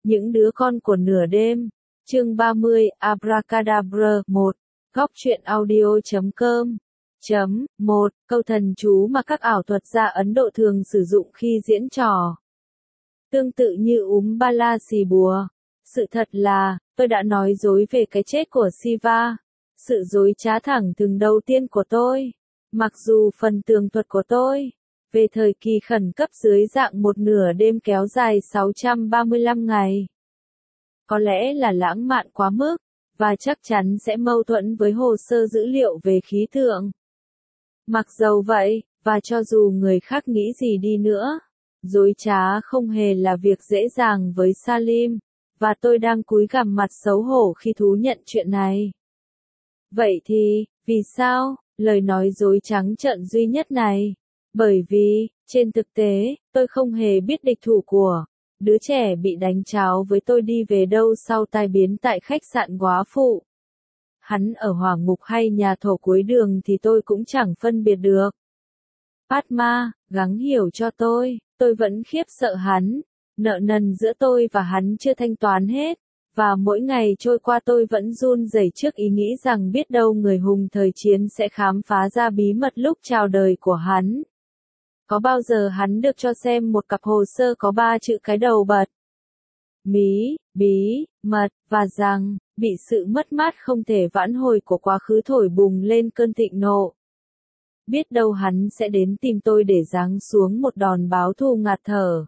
Những đứa con của nửa đêm. Chương 30, Abracadabra 1. Góc truyện audio.com. 1. Câu thần chú mà các ảo thuật gia Ấn Độ thường sử dụng khi diễn trò. Tương tự như bala xì bùa. Sự thật là, tôi đã nói dối về cái chết của Shiva. Sự dối trá thẳng thừng đầu tiên của tôi. Mặc dù phần tường thuật của tôi, về thời kỳ khẩn cấp dưới dạng một nửa đêm kéo dài 635 ngày. Có lẽ là lãng mạn quá mức, và chắc chắn sẽ mâu thuẫn với hồ sơ dữ liệu về khí tượng. Mặc dầu vậy, và cho dù người khác nghĩ gì đi nữa, dối trá không hề là việc dễ dàng với Salim, và tôi đang cúi gằm mặt xấu hổ khi thú nhận chuyện này. Vậy thì, vì sao, lời nói dối trắng trợn duy nhất này? Bởi vì, trên thực tế, tôi không hề biết địch thủ của đứa trẻ bị đánh tráo với tôi đi về đâu sau tai biến tại khách sạn góa phụ. Hắn ở hỏa ngục hay nhà thổ cuối đường thì tôi cũng chẳng phân biệt được. Padma, gắng hiểu cho tôi vẫn khiếp sợ hắn. Nợ nần giữa tôi và hắn chưa thanh toán hết, và mỗi ngày trôi qua tôi vẫn run rẩy trước ý nghĩ rằng biết đâu người hùng thời chiến sẽ khám phá ra bí mật lúc chào đời của hắn. Có bao giờ hắn được cho xem một cặp hồ sơ có 3 chữ cái đầu bật? Bí mật, và rằng, bị sự mất mát không thể vãn hồi của quá khứ thổi bùng lên cơn thịnh nộ. Biết đâu hắn sẽ đến tìm tôi để giáng xuống một đòn báo thù ngạt thở.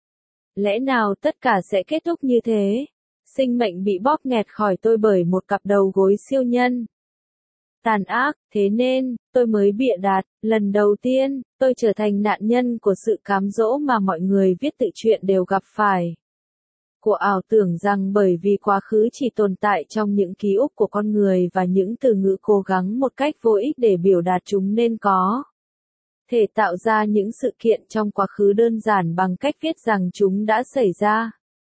Lẽ nào tất cả sẽ kết thúc như thế? Sinh mệnh bị bóp nghẹt khỏi tôi bởi một cặp đầu gối siêu nhân. Tàn ác, thế nên, tôi mới bịa đặt, lần đầu tiên, tôi trở thành nạn nhân của sự cám dỗ mà mọi người viết tự truyện đều gặp phải. Của ảo tưởng rằng bởi vì quá khứ chỉ tồn tại trong những ký ức của con người và những từ ngữ cố gắng một cách vô ích để biểu đạt chúng nên có thể tạo ra những sự kiện trong quá khứ đơn giản bằng cách viết rằng chúng đã xảy ra.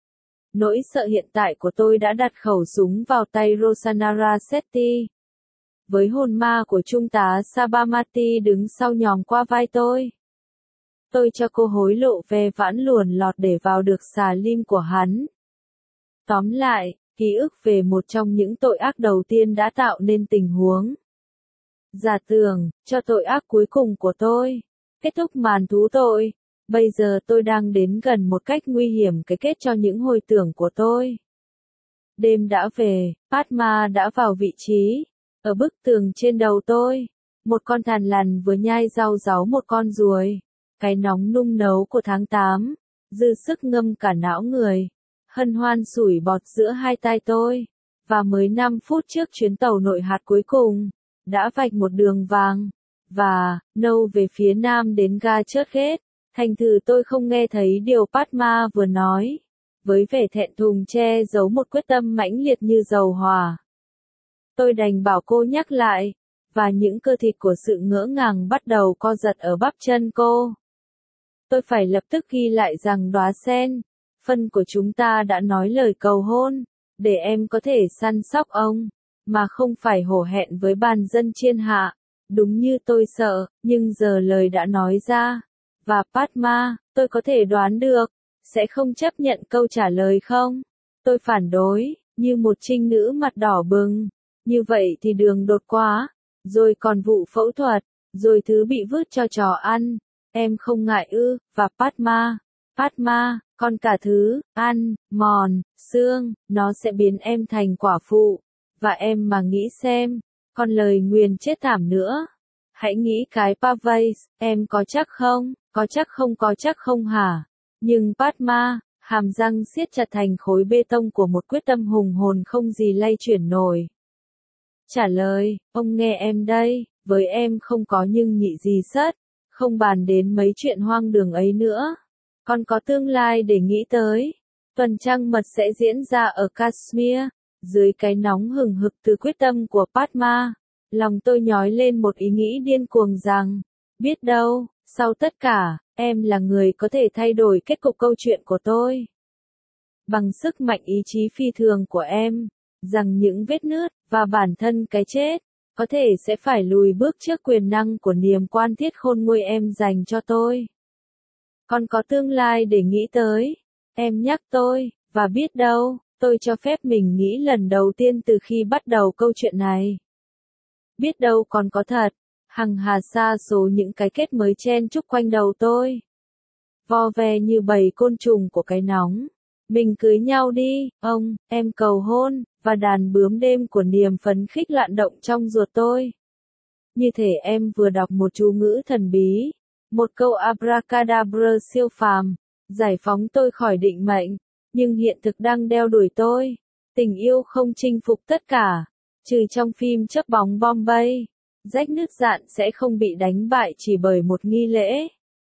Nỗi sợ hiện tại của tôi đã đặt khẩu súng vào tay Rosanna Sethi. Với hồn ma của Trung tá Sabarmati đứng sau nhòm qua vai tôi cho cô hối lộ ve vãn luồn lọt để vào được xà lim của hắn. Tóm lại, ký ức về một trong những tội ác đầu tiên đã tạo nên tình huống giả tưởng cho tội ác cuối cùng của tôi. Kết thúc màn thú tội. Bây giờ tôi đang đến gần một cách nguy hiểm cái kết cho những hồi tưởng của tôi. Đêm đã về, Padma đã vào vị trí. Ở bức tường trên đầu tôi, một con thằn lằn vừa nhai rau ráu một con ruồi. Cái nóng nung nấu của tháng 8, dư sức ngâm cả não người. Hân hoan sủi bọt giữa hai tai tôi. Và mới 5 phút trước chuyến tàu nội hạt cuối cùng, đã vạch một đường vàng và nâu về phía nam đến ga Churchgate. Thành thử tôi không nghe thấy điều Padma vừa nói. Với vẻ thẹn thùng che giấu một quyết tâm mãnh liệt như dầu hỏa. Tôi đành bảo cô nhắc lại, và những cơ thịt của sự ngỡ ngàng bắt đầu co giật ở bắp chân cô. Tôi phải lập tức ghi lại rằng đóa sen, phân của chúng ta đã nói lời cầu hôn, để em có thể săn sóc ông, mà không phải hổ hẹn với bàn dân chiên hạ. Đúng như tôi sợ, nhưng giờ lời đã nói ra. Và Padma, tôi có thể đoán được, sẽ không chấp nhận câu trả lời không? Tôi phản đối, như một trinh nữ mặt đỏ bừng. Như vậy thì đường đột quá, rồi còn vụ phẫu thuật, rồi thứ bị vứt cho chó ăn. Em không ngại ư? Và Padma, còn cả thứ ăn, mòn, xương, nó sẽ biến em thành quả phụ. Và em mà nghĩ xem, còn lời nguyền chết thảm nữa. Hãy nghĩ cái Pavase, em có chắc không? Có chắc không hả? Nhưng Padma, hàm răng siết chặt thành khối bê tông của một quyết tâm hùng hồn không gì lay chuyển nổi. Trả lời, ông nghe em đây, với em không có nhưng nhị gì sất, không bàn đến mấy chuyện hoang đường ấy nữa. Còn có tương lai để nghĩ tới. Tuần trăng mật sẽ diễn ra ở Kashmir, dưới cái nóng hừng hực từ quyết tâm của Padma. Lòng tôi nhói lên một ý nghĩ điên cuồng rằng, biết đâu, sau tất cả, em là người có thể thay đổi kết cục câu chuyện của tôi. Bằng sức mạnh ý chí phi thường của em, rằng những vết nứt, và bản thân cái chết, có thể sẽ phải lùi bước trước quyền năng của niềm quan thiết khôn nguôi em dành cho tôi. Còn có tương lai để nghĩ tới. Em nhắc tôi, Và biết đâu, tôi cho phép mình nghĩ lần đầu tiên từ khi bắt đầu câu chuyện này. Biết đâu còn có thật, hằng hà sa số những cái kết mới chen chúc quanh đầu tôi. Vo ve như bầy côn trùng của cái nóng. Mình cưới nhau đi, ông, em cầu hôn, và đàn bướm đêm của niềm phấn khích lạn động trong ruột tôi. Như thể em vừa đọc một chú ngữ thần bí, một câu abracadabra siêu phàm, giải phóng tôi khỏi định mệnh, nhưng hiện thực đang đeo đuổi tôi. Tình yêu không chinh phục tất cả, trừ trong phim Chớp bóng Bombay, rách nứt dạn sẽ không bị đánh bại chỉ bởi một nghi lễ.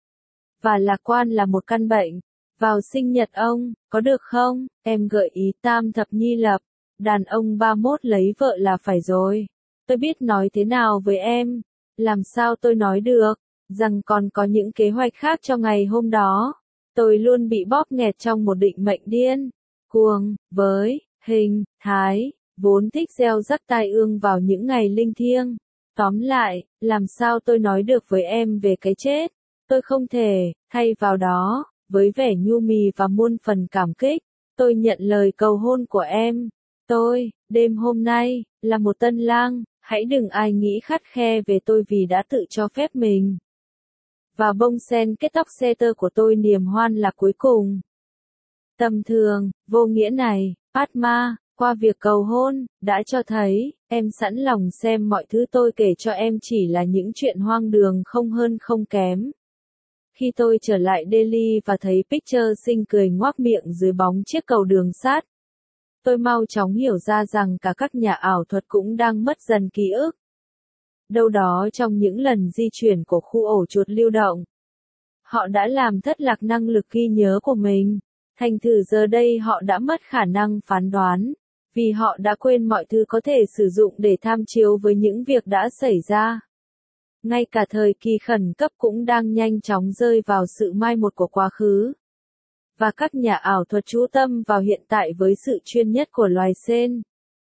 Và lạc quan là một căn bệnh. Vào sinh nhật ông, có được không? Em gợi ý tam thập nhi lập. Đàn ông 31 lấy vợ là phải rồi. Tôi biết nói thế nào với em. Làm sao tôi nói được, rằng còn có những kế hoạch khác cho ngày hôm đó. Tôi luôn bị bóp nghẹt trong một định mệnh điên, cuồng, với, hình, thái, vốn thích gieo rắc tai ương vào những ngày linh thiêng. Tóm lại, làm sao tôi nói được với em về cái chết? Tôi không thể, thay vào đó, với vẻ nhu mì và muôn phần cảm kích, tôi nhận lời cầu hôn của em. Tôi, đêm hôm nay, là một tân lang, hãy đừng ai nghĩ khắt khe về tôi vì đã tự cho phép mình. Và bông sen kết tóc xe tơ của tôi niềm hoan là cuối cùng. Tầm thường, vô nghĩa này, Padma, qua việc cầu hôn, đã cho thấy, em sẵn lòng xem mọi thứ tôi kể cho em chỉ là những chuyện hoang đường không hơn không kém. Khi tôi trở lại Delhi và thấy Picture Singh cười ngoác miệng dưới bóng chiếc cầu đường sắt, tôi mau chóng hiểu ra rằng cả các nhà ảo thuật cũng đang mất dần ký ức. Đâu đó trong những lần di chuyển của khu ổ chuột lưu động, họ đã làm thất lạc năng lực ghi nhớ của mình. Thành thử giờ đây họ đã mất khả năng phán đoán, vì họ đã quên mọi thứ có thể sử dụng để tham chiếu với những việc đã xảy ra. Ngay cả thời kỳ khẩn cấp cũng đang nhanh chóng rơi vào sự mai một của quá khứ. Và các nhà ảo thuật chú tâm vào hiện tại với sự chuyên nhất của loài sên.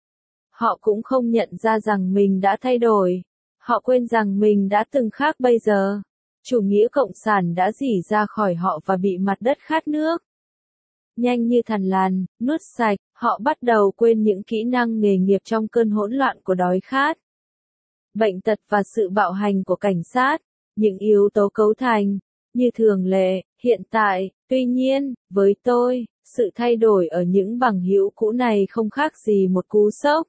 Họ cũng không nhận ra rằng mình đã thay đổi. Họ quên rằng mình đã từng khác bây giờ. Chủ nghĩa cộng sản đã rỉ ra khỏi họ và bị mặt đất khát nước. Nhanh như thằn lằn, nuốt sạch, họ bắt đầu quên những kỹ năng nghề nghiệp trong cơn hỗn loạn của đói khát. Bệnh tật và sự bạo hành của cảnh sát, những yếu tố cấu thành, như thường lệ, hiện tại. Tuy nhiên, với tôi, sự thay đổi ở những bằng hữu cũ này không khác gì một cú sốc.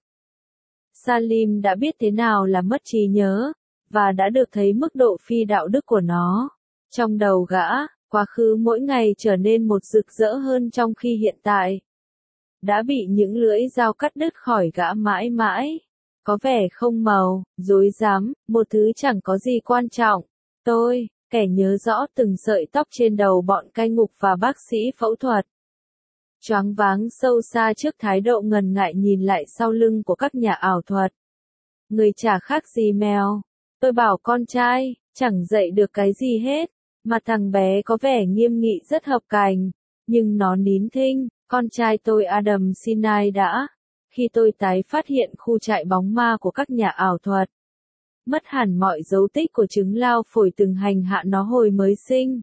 Salim đã biết thế nào là mất trí nhớ, và đã được thấy mức độ phi đạo đức của nó. Trong đầu gã, quá khứ mỗi ngày trở nên một rực rỡ hơn trong khi hiện tại đã bị những lưỡi dao cắt đứt khỏi gã mãi mãi. Có vẻ không màu, rối rắm, một thứ chẳng có gì quan trọng. Tôi, kẻ nhớ rõ từng sợi tóc trên đầu bọn cai ngục và bác sĩ phẫu thuật. Choáng váng sâu xa trước thái độ ngần ngại nhìn lại sau lưng của các nhà ảo thuật. Người chả khác gì mèo. Tôi bảo con trai, chẳng dạy được cái gì hết. Mà thằng bé có vẻ nghiêm nghị rất hợp cành. Nhưng nó nín thinh, con trai tôi Adam Sinai đã. Khi tôi tái phát hiện khu trại bóng ma của các nhà ảo thuật. Mất hẳn mọi dấu tích của chứng lao phổi từng hành hạ nó hồi mới sinh.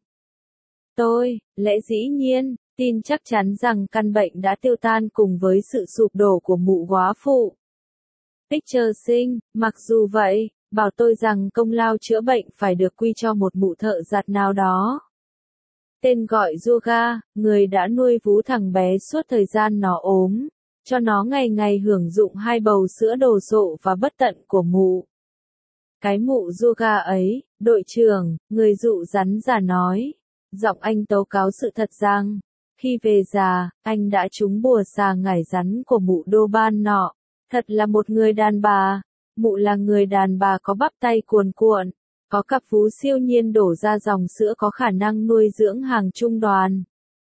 Tôi, lẽ dĩ nhiên, tin chắc chắn rằng căn bệnh đã tiêu tan cùng với sự sụp đổ của mụ góa phụ. Picture Singh, mặc dù vậy, bảo tôi rằng công lao chữa bệnh phải được quy cho một mụ thợ giặt nào đó. Tên gọi Yoga, người đã nuôi vú thằng bé suốt thời gian nó ốm, cho nó ngày ngày hưởng dụng hai bầu sữa đồ sộ và bất tận của mụ. Cái mụ Yoga ấy, đội trưởng, người dụ rắn già nói. Giọng anh tố cáo sự thật rằng, khi về già, anh đã trúng bùa xà ngải rắn của mụ đô ban nọ. Thật là một người đàn bà. Mụ là người đàn bà có bắp tay cuồn cuộn, có cặp vú siêu nhiên đổ ra dòng sữa có khả năng nuôi dưỡng hàng trung đoàn.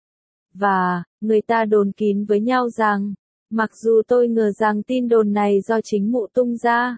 Và, người ta đồn kín với nhau rằng, mặc dù tôi ngờ rằng tin đồn này do chính mụ tung ra.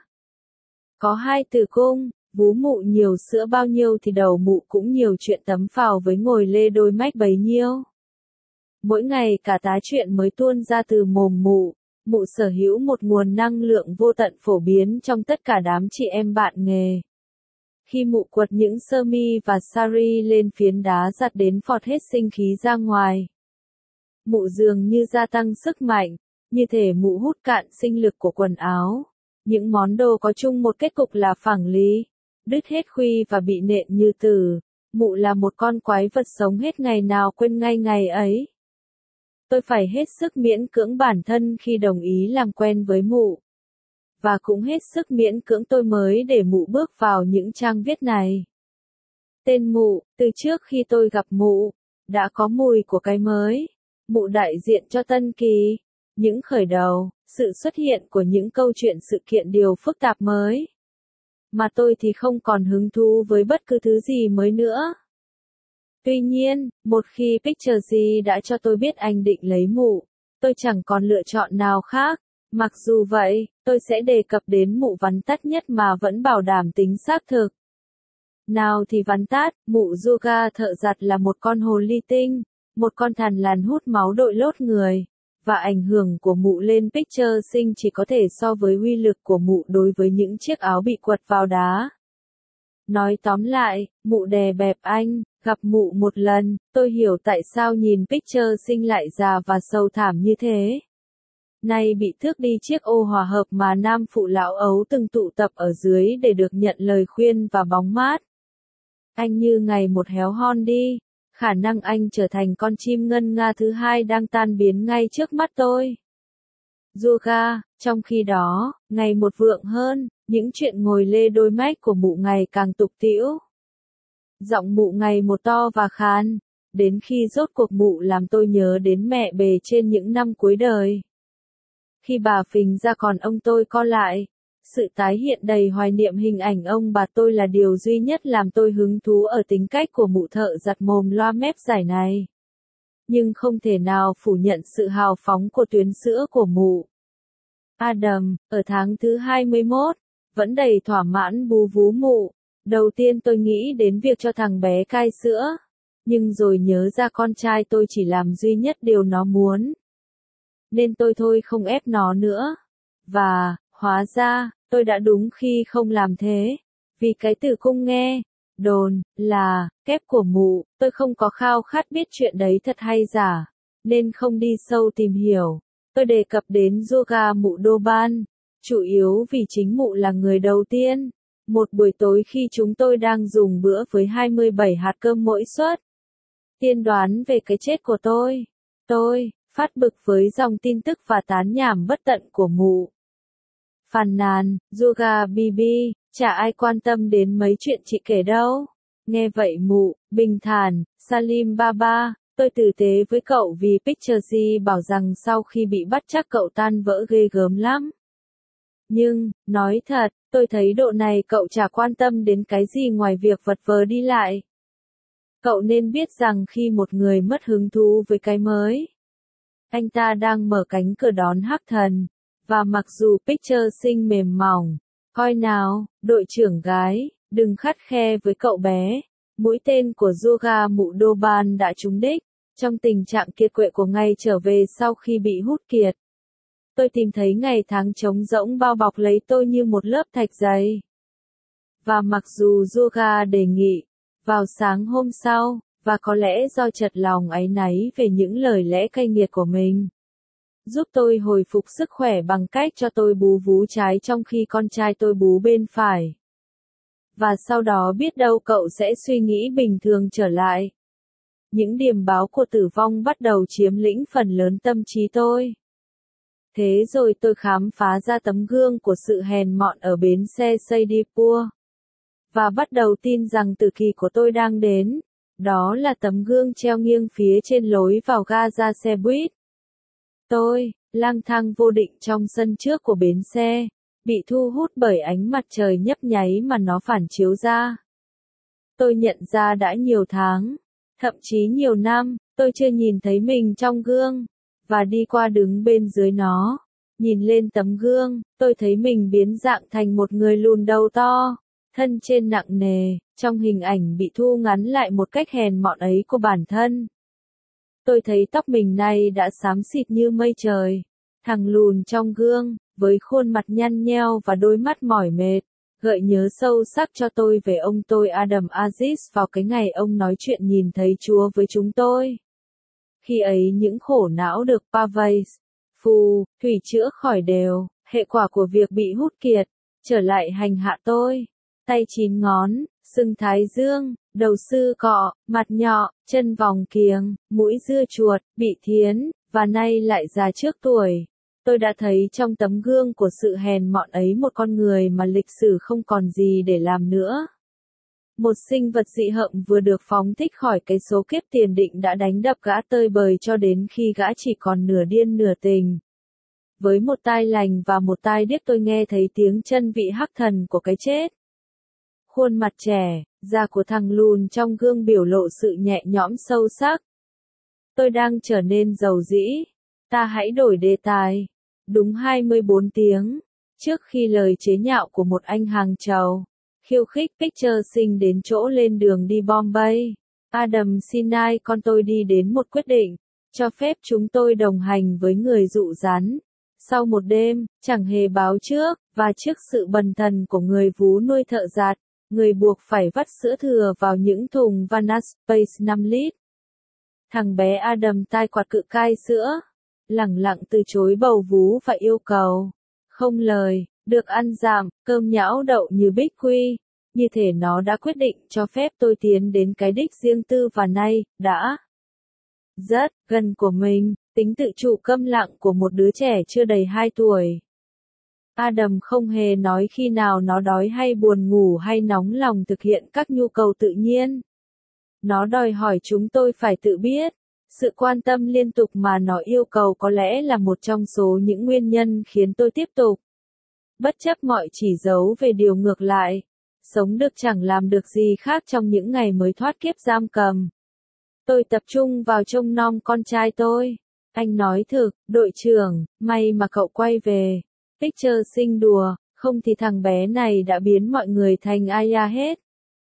Có hai tử cung, vú mụ nhiều sữa bao nhiêu thì đầu mụ cũng nhiều chuyện tấm phào với ngồi lê đôi mách bấy nhiêu. Mỗi ngày cả tá chuyện mới tuôn ra từ mồm mụ. Mụ sở hữu một nguồn năng lượng vô tận phổ biến trong tất cả đám chị em bạn nghề. Khi mụ quật những sơ mi và sari lên phiến đá giặt đến phọt hết sinh khí ra ngoài. mụ dường như gia tăng sức mạnh, như thể mụ hút cạn sinh lực của quần áo. Những món đồ có chung một kết cục là phẳng lý, đứt hết khuy và bị nện như tử. Mụ là một con quái vật sống hết ngày nào quên ngay ngày ấy. Tôi phải hết sức miễn cưỡng bản thân khi đồng ý làm quen với mụ. Và cũng hết sức miễn cưỡng tôi mới để mụ bước vào những trang viết này. Tên mụ, từ trước khi tôi gặp mụ, đã có mùi của cái mới. Mụ đại diện cho tân kỳ, những khởi đầu, sự xuất hiện của những câu chuyện sự kiện điều phức tạp mới. Mà tôi thì không còn hứng thú với bất cứ thứ gì mới nữa. Tuy nhiên, một khi Picture đã cho tôi biết anh định lấy mụ, tôi chẳng còn lựa chọn nào khác. Mặc dù vậy, tôi sẽ đề cập đến mụ vắn tắt nhất mà vẫn bảo đảm tính xác thực. Nào thì vắn tắt, mụ Yoga thợ giặt là một con hồ ly tinh, một con thằn lằn hút máu đội lốt người, và ảnh hưởng của mụ lên Picture chỉ có thể so với uy lực của mụ đối với những chiếc áo bị quật vào đá. Nói tóm lại, mụ đè bẹp anh, gặp mụ một lần, tôi hiểu tại sao nhìn Picture lại già và sầu thảm như thế. Nay bị thước đi chiếc ô hòa hợp mà nam phụ lão ấu từng tụ tập ở dưới để được nhận lời khuyên và bóng mát. Anh như ngày một héo hon đi, khả năng anh trở thành con chim ngân nga thứ hai đang tan biến ngay trước mắt tôi. Yoga, trong khi đó, ngày một vượng hơn, những chuyện ngồi lê đôi mách của mụ ngày càng tục tĩu. Giọng mụ ngày một to và khàn, đến khi rốt cuộc mụ làm tôi nhớ đến mẹ bề trên những năm cuối đời. Khi bà phình ra còn ông tôi co lại, sự tái hiện đầy hoài niệm hình ảnh ông bà tôi là điều duy nhất làm tôi hứng thú ở tính cách của mụ thợ giặt mồm loa mép giải này. Nhưng không thể nào phủ nhận sự hào phóng của tuyến sữa của mụ. Adam, ở tháng thứ 21, vẫn đầy thỏa mãn bú vú mụ. Đầu tiên tôi nghĩ đến việc cho thằng bé cai sữa, nhưng rồi nhớ ra con trai tôi chỉ làm duy nhất điều nó muốn. Nên tôi thôi không ép nó nữa. Và, hóa ra, tôi đã đúng khi không làm thế. Vì cái từ cung nghe, đồn, là, kép của mụ, tôi không có khao khát biết chuyện đấy thật hay giả, nên không đi sâu tìm hiểu. Tôi đề cập đến yoga mụ Doban, chủ yếu vì chính mụ là người đầu tiên. Một buổi tối khi chúng tôi đang dùng bữa với 27 hạt cơm mỗi suất. Tiên đoán về cái chết của tôi, phát bực với dòng tin tức và tán nhảm bất tận của mụ. Phàn nàn, Yoga Bibi, chả ai quan tâm đến mấy chuyện chị kể đâu. Nghe vậy mụ, bình thản, Salim Baba, tôi tử tế với cậu vì Picture bảo rằng sau khi bị bắt chắc cậu tan vỡ ghê gớm lắm. Nhưng, nói thật, tôi thấy độ này cậu chả quan tâm đến cái gì ngoài việc vật vờ đi lại. Cậu nên biết rằng khi một người mất hứng thú với cái mới, anh ta đang mở cánh cửa đón hắc thần. Và mặc dù Picture mềm mỏng, coi nào, đội trưởng gái, đừng khắt khe với cậu bé. Mũi tên của yoga mụ Doban đã trúng đích, trong tình trạng kiệt quệ của ngày trở về sau khi bị hút kiệt. Tôi tìm thấy ngày tháng trống rỗng bao bọc lấy tôi như một lớp thạch dày. Và mặc dù yoga đề nghị, vào sáng hôm sau, và có lẽ do chật lòng áy náy về những lời lẽ cay nghiệt của mình, giúp tôi hồi phục sức khỏe bằng cách cho tôi bú vú trái trong khi con trai tôi bú bên phải. Và sau đó biết đâu cậu sẽ suy nghĩ bình thường trở lại. Những điềm báo của tử vong bắt đầu chiếm lĩnh phần lớn tâm trí tôi. Thế rồi tôi khám phá ra tấm gương của sự hèn mọn ở bến xe Saidipur. Và bắt đầu tin rằng tử kỳ của tôi đang đến. Đó là tấm gương treo nghiêng phía trên lối vào ga ra xe buýt. Tôi, lang thang vô định trong sân trước của bến xe, bị thu hút bởi ánh mặt trời nhấp nháy mà nó phản chiếu ra. Tôi nhận ra đã nhiều tháng, thậm chí nhiều năm, tôi chưa nhìn thấy mình trong gương, và đi qua đứng bên dưới nó, nhìn lên tấm gương, tôi thấy mình biến dạng thành một người lùn đầu to, thân trên nặng nề, trong hình ảnh bị thu ngắn lại một cách hèn mọn ấy của bản thân. Tôi thấy tóc mình nay đã xám xịt như mây trời. Thằng lùn trong gương, với khuôn mặt nhăn nheo và đôi mắt mỏi mệt, gợi nhớ sâu sắc cho tôi về ông tôi Adam Aziz vào cái ngày ông nói chuyện nhìn thấy Chúa với chúng tôi. Khi ấy những khổ não được Pavase, phù, thủy chữa khỏi đều, hệ quả của việc bị hút kiệt, trở lại hành hạ tôi. Tay 9 ngón, sưng thái dương, đầu sư cọ, mặt nhọ, chân vòng kiềng, mũi dưa chuột, bị thiến, và nay lại già trước tuổi. Tôi đã thấy trong tấm gương của sự hèn mọn ấy một con người mà lịch sử không còn gì để làm nữa. Một sinh vật dị hợm vừa được phóng thích khỏi cái số kiếp tiền định đã đánh đập gã tơi bời cho đến khi gã chỉ còn nửa điên nửa tình. Với một tai lành và một tai điếc tôi nghe thấy tiếng chân vị hắc thần của cái chết. Khuôn mặt trẻ, da của thằng lùn trong gương biểu lộ sự nhẹ nhõm sâu sắc. Tôi đang trở nên giàu dĩ. Ta hãy đổi đề tài. Đúng 24 tiếng, trước khi lời chế nhạo của một anh hàng trầu, khiêu khích Picture Sinh đến chỗ lên đường đi Bombay, Adam Sinai con tôi đi đến một quyết định, cho phép chúng tôi đồng hành với người dụ rắn. Sau một đêm, chẳng hề báo trước, và trước sự bần thần của người vú nuôi thợ giặt, người buộc phải vắt sữa thừa vào những thùng Vanas Space 5 lít. Thằng bé Adam tai quạt cự cai sữa, lẳng lặng từ chối bầu vú và yêu cầu. Không lời, được ăn dạm, cơm nhão đậu như bích quy. Như thể nó đã quyết định cho phép tôi tiến đến cái đích riêng tư và nay, đã rất gần của mình, tính tự chủ câm lặng của một đứa trẻ chưa đầy 2 tuổi. Adam không hề nói khi nào nó đói hay buồn ngủ hay nóng lòng thực hiện các nhu cầu tự nhiên. Nó đòi hỏi chúng tôi phải tự biết. Sự quan tâm liên tục mà nó yêu cầu có lẽ là một trong số những nguyên nhân khiến tôi tiếp tục. Bất chấp mọi chỉ dấu về điều ngược lại. Sống được chẳng làm được gì khác trong những ngày mới thoát kiếp giam cầm. Tôi tập trung vào trông nom con trai tôi. Anh nói thực, đội trưởng, may mà cậu quay về. Picture Sinh đùa, không thì thằng bé này đã biến mọi người thành Aya hết.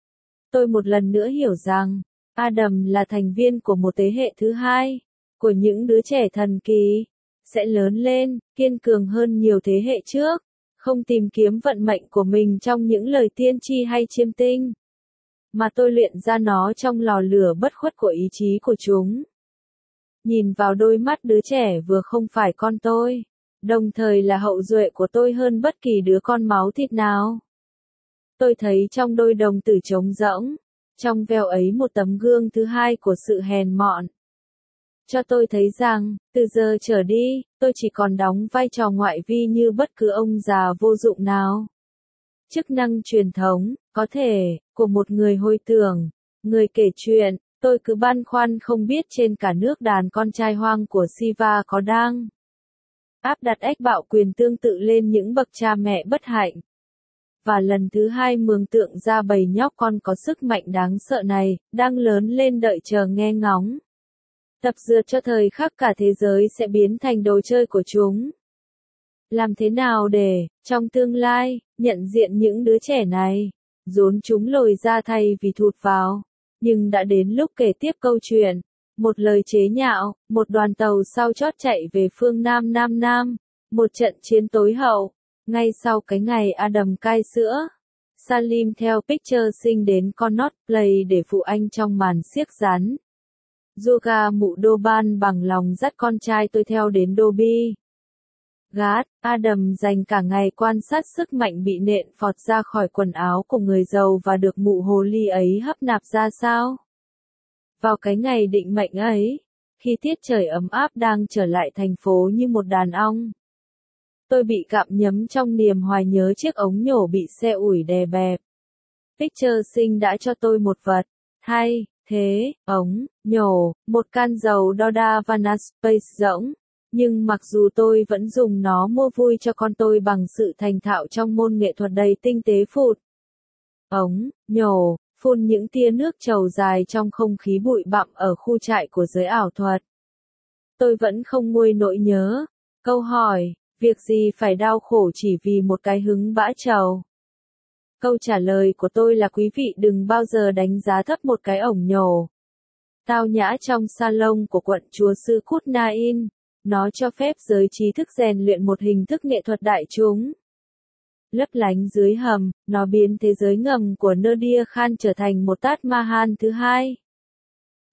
Tôi một lần nữa hiểu rằng, Adam là thành viên của một thế hệ thứ hai, của những đứa trẻ thần kỳ, sẽ lớn lên, kiên cường hơn nhiều thế hệ trước, không tìm kiếm vận mệnh của mình trong những lời tiên tri hay chiêm tinh, mà tôi luyện ra nó trong lò lửa bất khuất của ý chí của chúng. Nhìn vào đôi mắt đứa trẻ vừa không phải con tôi, đồng thời là hậu duệ của tôi hơn bất kỳ đứa con máu thịt nào. Tôi thấy trong đôi đồng tử trống rỗng, trong veo ấy một tấm gương thứ hai của sự hèn mọn. Cho tôi thấy rằng, từ giờ trở đi, tôi chỉ còn đóng vai trò ngoại vi như bất cứ ông già vô dụng nào. Chức năng truyền thống, có thể, của một người hồi tưởng, người kể chuyện, tôi cứ băn khoăn không biết trên cả nước đàn con trai hoang của Shiva có đang áp đặt ách bạo quyền tương tự lên những bậc cha mẹ bất hạnh. Và lần thứ hai mường tượng ra bầy nhóc con có sức mạnh đáng sợ này, đang lớn lên đợi chờ nghe ngóng. Tập dượt cho thời khắc cả thế giới sẽ biến thành đồ chơi của chúng. Làm thế nào để, trong tương lai, nhận diện những đứa trẻ này, dồn chúng lồi ra thay vì thụt vào. Nhưng đã đến lúc kể tiếp câu chuyện. Một lời chế nhạo, một đoàn tàu sau chót chạy về phương Nam Nam Nam, một trận chiến tối hậu. Ngay sau cái ngày Adam cai sữa, Salim theo Picture Sinh đến Connaught Place để phụ anh trong màn xiếc rắn. Yoga mụ Doban bằng lòng dắt con trai tôi theo đến Dobby. Gát, Adam dành cả ngày quan sát sức mạnh bị nện phọt ra khỏi quần áo của người giàu và được mụ hồ ly ấy hấp nạp ra sao. Vào cái ngày định mệnh ấy, khi tiết trời ấm áp đang trở lại thành phố như một đàn ong. Tôi bị gặm nhấm trong niềm hoài nhớ chiếc ống nhổ bị xe ủi đè bẹp. Picture Sinh đã cho tôi một vật, thay thế, ống, nhổ, một can dầu Doda Vanas Space rỗng. Nhưng mặc dù tôi vẫn dùng nó mua vui cho con tôi bằng sự thành thạo trong môn nghệ thuật đầy tinh tế phụt. Ống, nhổ, phun những tia nước trầu dài trong không khí bụi bặm ở khu trại của giới ảo thuật. Tôi vẫn không nguôi nỗi nhớ. Câu hỏi, việc gì phải đau khổ chỉ vì một cái hứng bã trầu? Câu trả lời của tôi là quý vị đừng bao giờ đánh giá thấp một cái ổng nhổ. Tao nhã trong salon của quận chúa sư Kút Nain. Nó cho phép giới trí thức rèn luyện một hình thức nghệ thuật đại chúng. Lấp lánh dưới hầm, nó biến thế giới ngầm của Nadir Khan trở thành một Taj Mahal thứ hai.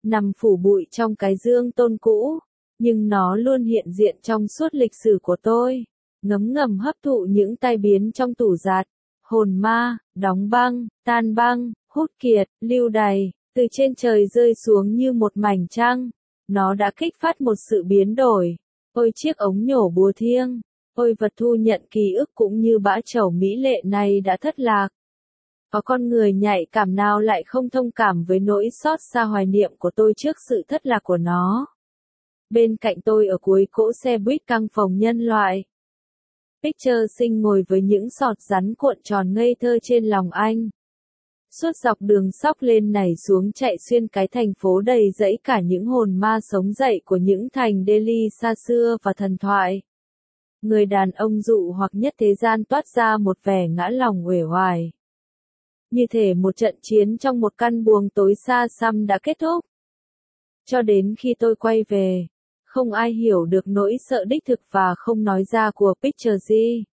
nằm phủ bụi trong cái dương tôn cũ, nhưng nó luôn hiện diện trong suốt lịch sử của tôi, ngấm ngầm hấp thụ những tai biến trong tủ giặt, hồn ma, đóng băng, tan băng, hút kiệt, lưu đày, từ trên trời rơi xuống như một mảnh trăng. Nó đã kích phát một sự biến đổi. Ôi chiếc ống nhổ búa thiêng, ôi vật thu nhận ký ức cũng như bã trầu mỹ lệ này đã thất lạc. Có con người nhạy cảm nào lại không thông cảm với nỗi xót xa hoài niệm của tôi trước sự thất lạc của nó. Bên cạnh tôi ở cuối cỗ xe buýt căng phòng nhân loại, Picture Sinh ngồi với những sọt rắn cuộn tròn ngây thơ trên lòng anh. Suốt dọc đường sóc lên nảy xuống chạy xuyên cái thành phố đầy rẫy cả những hồn ma sống dậy của những thành Delhi xa xưa và thần thoại. Người đàn ông dụ hoặc nhất thế gian toát ra một vẻ ngã lòng uể oải. Như thể một trận chiến trong một căn buồng tối xa xăm đã kết thúc. Cho đến khi tôi quay về, không ai hiểu được nỗi sợ đích thực và không nói ra của Picture Z.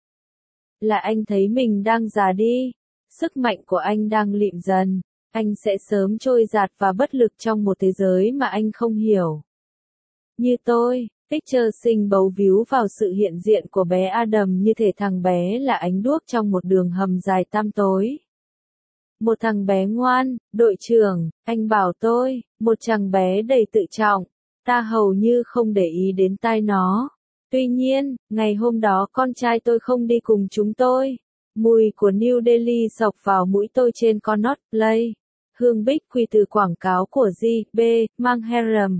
Là anh thấy mình đang già đi. Sức mạnh của anh đang lịm dần, anh sẽ sớm trôi dạt và bất lực trong một thế giới mà anh không hiểu. Như tôi, Picture Sinh bấu víu vào sự hiện diện của bé Adam như thể thằng bé là ánh đuốc trong một đường hầm dài tăm tối. Một thằng bé ngoan, đội trưởng, anh bảo tôi, một chàng bé đầy tự trọng, ta hầu như không để ý đến tai nó. Tuy nhiên, ngày hôm đó con trai tôi không đi cùng chúng tôi. Mùi của New Delhi xộc vào mũi tôi trên Connaught Place. Hương bích quy từ quảng cáo của G.B. mang harem.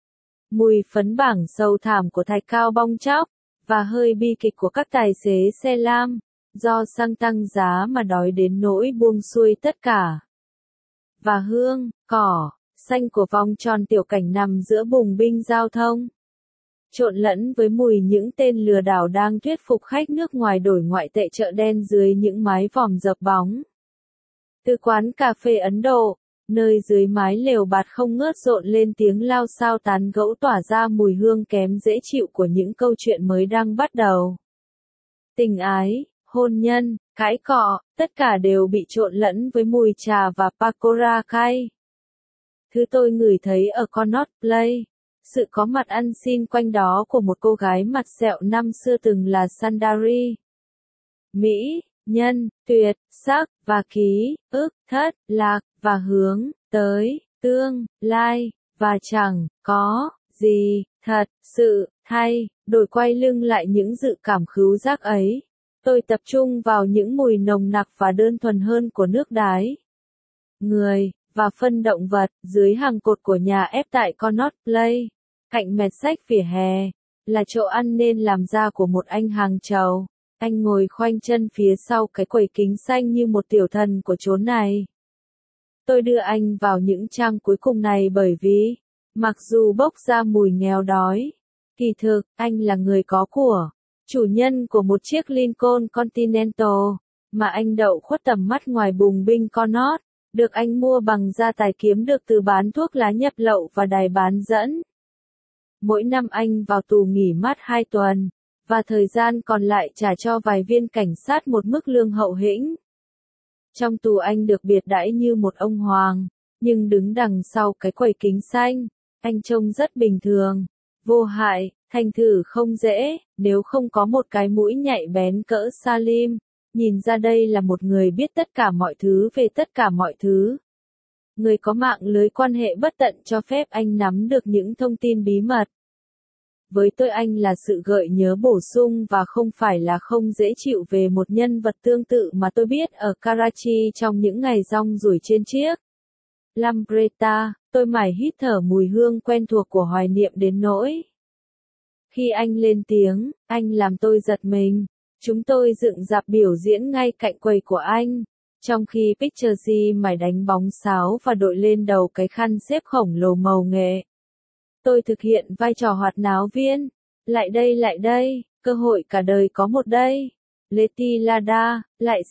Mùi phấn bảng sâu thảm của thạch cao bong chóc, và hơi bi kịch của các tài xế xe lam, do xăng tăng giá mà đói đến nỗi buông xuôi tất cả. Và hương, cỏ, xanh của vòng tròn tiểu cảnh nằm giữa bùng binh giao thông. Trộn lẫn với mùi những tên lừa đảo đang thuyết phục khách nước ngoài đổi ngoại tệ chợ đen dưới những mái vòm dập bóng. Từ quán cà phê Ấn Độ, nơi dưới mái lều bạt không ngớt rộn lên tiếng lao xao tán gẫu tỏa ra mùi hương kém dễ chịu của những câu chuyện mới đang bắt đầu. Tình ái, hôn nhân, cãi cọ, tất cả đều bị trộn lẫn với mùi trà và pakora cay. Thứ tôi ngửi thấy ở Connaught Place. Sự có mặt ăn xin quanh đó của một cô gái mặt sẹo năm xưa từng là Sundari. Mỹ, nhân, tuyệt, sắc, và ký, ức, thất, lạc, và hướng, tới, tương, lai, và chẳng, có, gì, thật, sự, thay, đổi quay lưng lại những dự cảm khứu giác ấy. Tôi tập trung vào những mùi nồng nặc và đơn thuần hơn của nước đái. Người, và phân động vật, dưới hàng cột của nhà ép tại Connaught Place, cạnh mẹt sách vỉa hè, là chỗ ăn nên làm ra của một anh hàng trầu. Anh ngồi khoanh chân phía sau cái quầy kính xanh như một tiểu thần của chốn này. Tôi đưa anh vào những trang cuối cùng này bởi vì, mặc dù bốc ra mùi nghèo đói, kỳ thực, anh là người có của, chủ nhân của một chiếc Lincoln Continental, mà anh đậu khuất tầm mắt ngoài bùng binh Connaught, được anh mua bằng gia tài kiếm được từ bán thuốc lá nhập lậu và đài bán dẫn. Mỗi năm anh vào tù nghỉ mát 2 tuần, và thời gian còn lại trả cho vài viên cảnh sát một mức lương hậu hĩnh. Trong tù anh được biệt đãi như một ông hoàng, nhưng đứng đằng sau cái quầy kính xanh, anh trông rất bình thường, vô hại, thành thử không dễ, nếu không có một cái mũi nhạy bén cỡ Salim, nhìn ra đây là một người biết tất cả mọi thứ về tất cả mọi thứ. Người có mạng lưới quan hệ bất tận cho phép anh nắm được những thông tin bí mật. Với tôi anh là sự gợi nhớ bổ sung và không phải là không dễ chịu về một nhân vật tương tự mà tôi biết ở Karachi trong những ngày rong ruổi trên chiếc Lambretta. Tôi mải hít thở mùi hương quen thuộc của hoài niệm đến nỗi. Khi anh lên tiếng, anh làm tôi giật mình. Chúng tôi dựng dạp biểu diễn ngay cạnh quầy của anh, trong khi Picture Z mải đánh bóng sáo và đội lên đầu cái khăn xếp khổng lồ màu nghệ. Tôi thực hiện vai trò hoạt náo viên. Lại đây, cơ hội cả đời có một đây. Letty Lada, lại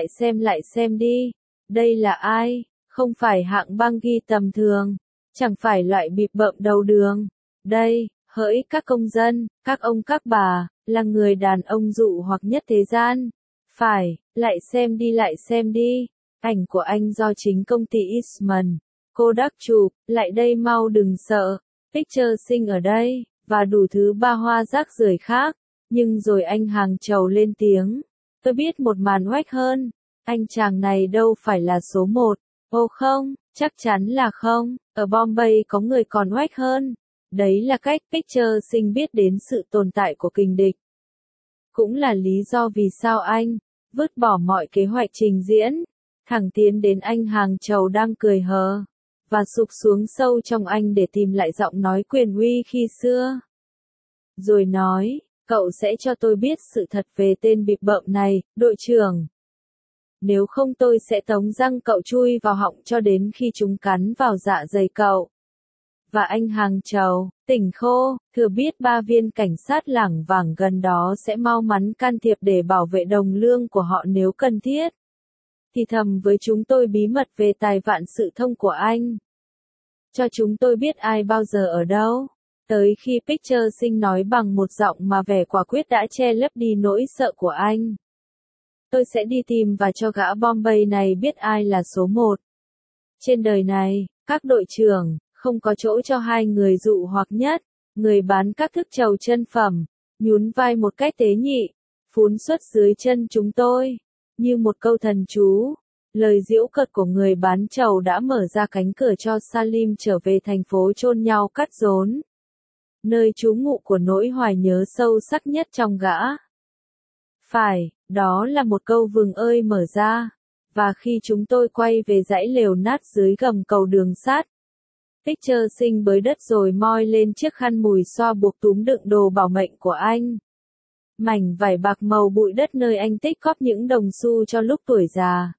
xem đi. Đây là ai? Không phải hạng băng ghi tầm thường. Chẳng phải loại bịp bợm đầu đường. Đây, hỡi các công dân, các ông các bà, là người đàn ông dụ hoặc nhất thế gian. Phải, lại xem đi. Ảnh của anh do chính công ty Eastman, Kodak chụp, lại đây mau đừng sợ, Picture Sinh ở đây, và đủ thứ ba hoa rác rưởi khác. Nhưng rồi anh hàng chầu lên tiếng. Tôi biết một màn oách hơn. Anh chàng này đâu phải là số một. Ô không, chắc chắn là không. Ở Bombay có người còn oách hơn. Đấy là cách Picture Sinh biết đến sự tồn tại của kình địch. Cũng là lý do vì sao anh vứt bỏ mọi kế hoạch trình diễn, thẳng tiến đến anh hàng chầu đang cười hờ, và sụp xuống sâu trong anh để tìm lại giọng nói quyền uy khi xưa. Rồi nói, cậu sẽ cho tôi biết sự thật về tên bịp bợm này, đội trưởng. Nếu không tôi sẽ tống răng cậu chui vào họng cho đến khi chúng cắn vào dạ dày cậu. Và anh hàng chầu, tỉnh khô, thừa biết 3 viên cảnh sát lảng vảng gần đó sẽ mau mắn can thiệp để bảo vệ đồng lương của họ nếu cần thiết. Thì thầm với chúng tôi bí mật về tài vạn sự thông của anh. Cho chúng tôi biết ai bao giờ ở đâu. Tới khi Picture Sinh nói bằng một giọng mà vẻ quả quyết đã che lấp đi nỗi sợ của anh. Tôi sẽ đi tìm và cho gã Bombay này biết ai là số một. Trên đời này, các đội trưởng, không có chỗ cho hai người dụ hoặc nhất, người bán các thức trầu chân phẩm, nhún vai một cách tế nhị, phún xuất dưới chân chúng tôi, như một câu thần chú. Lời giễu cợt của người bán trầu đã mở ra cánh cửa cho Salim trở về thành phố chôn nhau cắt rốn. Nơi trú ngụ của nỗi hoài nhớ sâu sắc nhất trong gã. Phải, đó là một câu vừng ơi mở ra. Và khi chúng tôi quay về dãy lều nát dưới gầm cầu đường sắt, Picture Sinh bới đất rồi moi lên chiếc khăn mùi xoa buộc túm đựng đồ bảo mệnh của anh. Mảnh vải bạc màu bụi đất nơi anh tích góp những đồng xu cho lúc tuổi già.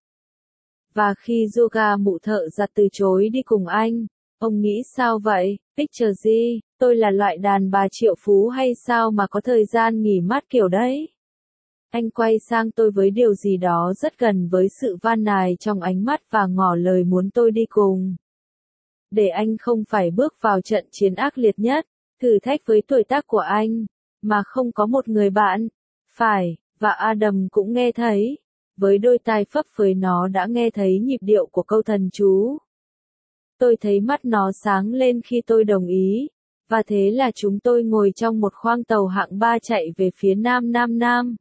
Và khi Yoga mụ thợ giặt từ chối đi cùng anh, ông nghĩ sao vậy, Picture gì, tôi là loại đàn bà triệu phú hay sao mà có thời gian nghỉ mát kiểu đấy? Anh quay sang tôi với điều gì đó rất gần với sự van nài trong ánh mắt và ngỏ lời muốn tôi đi cùng. Để anh không phải bước vào trận chiến ác liệt nhất, thử thách với tuổi tác của anh, mà không có một người bạn. Phải, và Adam cũng nghe thấy. Với đôi tai phấp phới nó đã nghe thấy nhịp điệu của câu thần chú. Tôi thấy mắt nó sáng lên khi tôi đồng ý. Và thế là chúng tôi ngồi trong một khoang tàu hạng 3 chạy về phía Nam Nam Nam.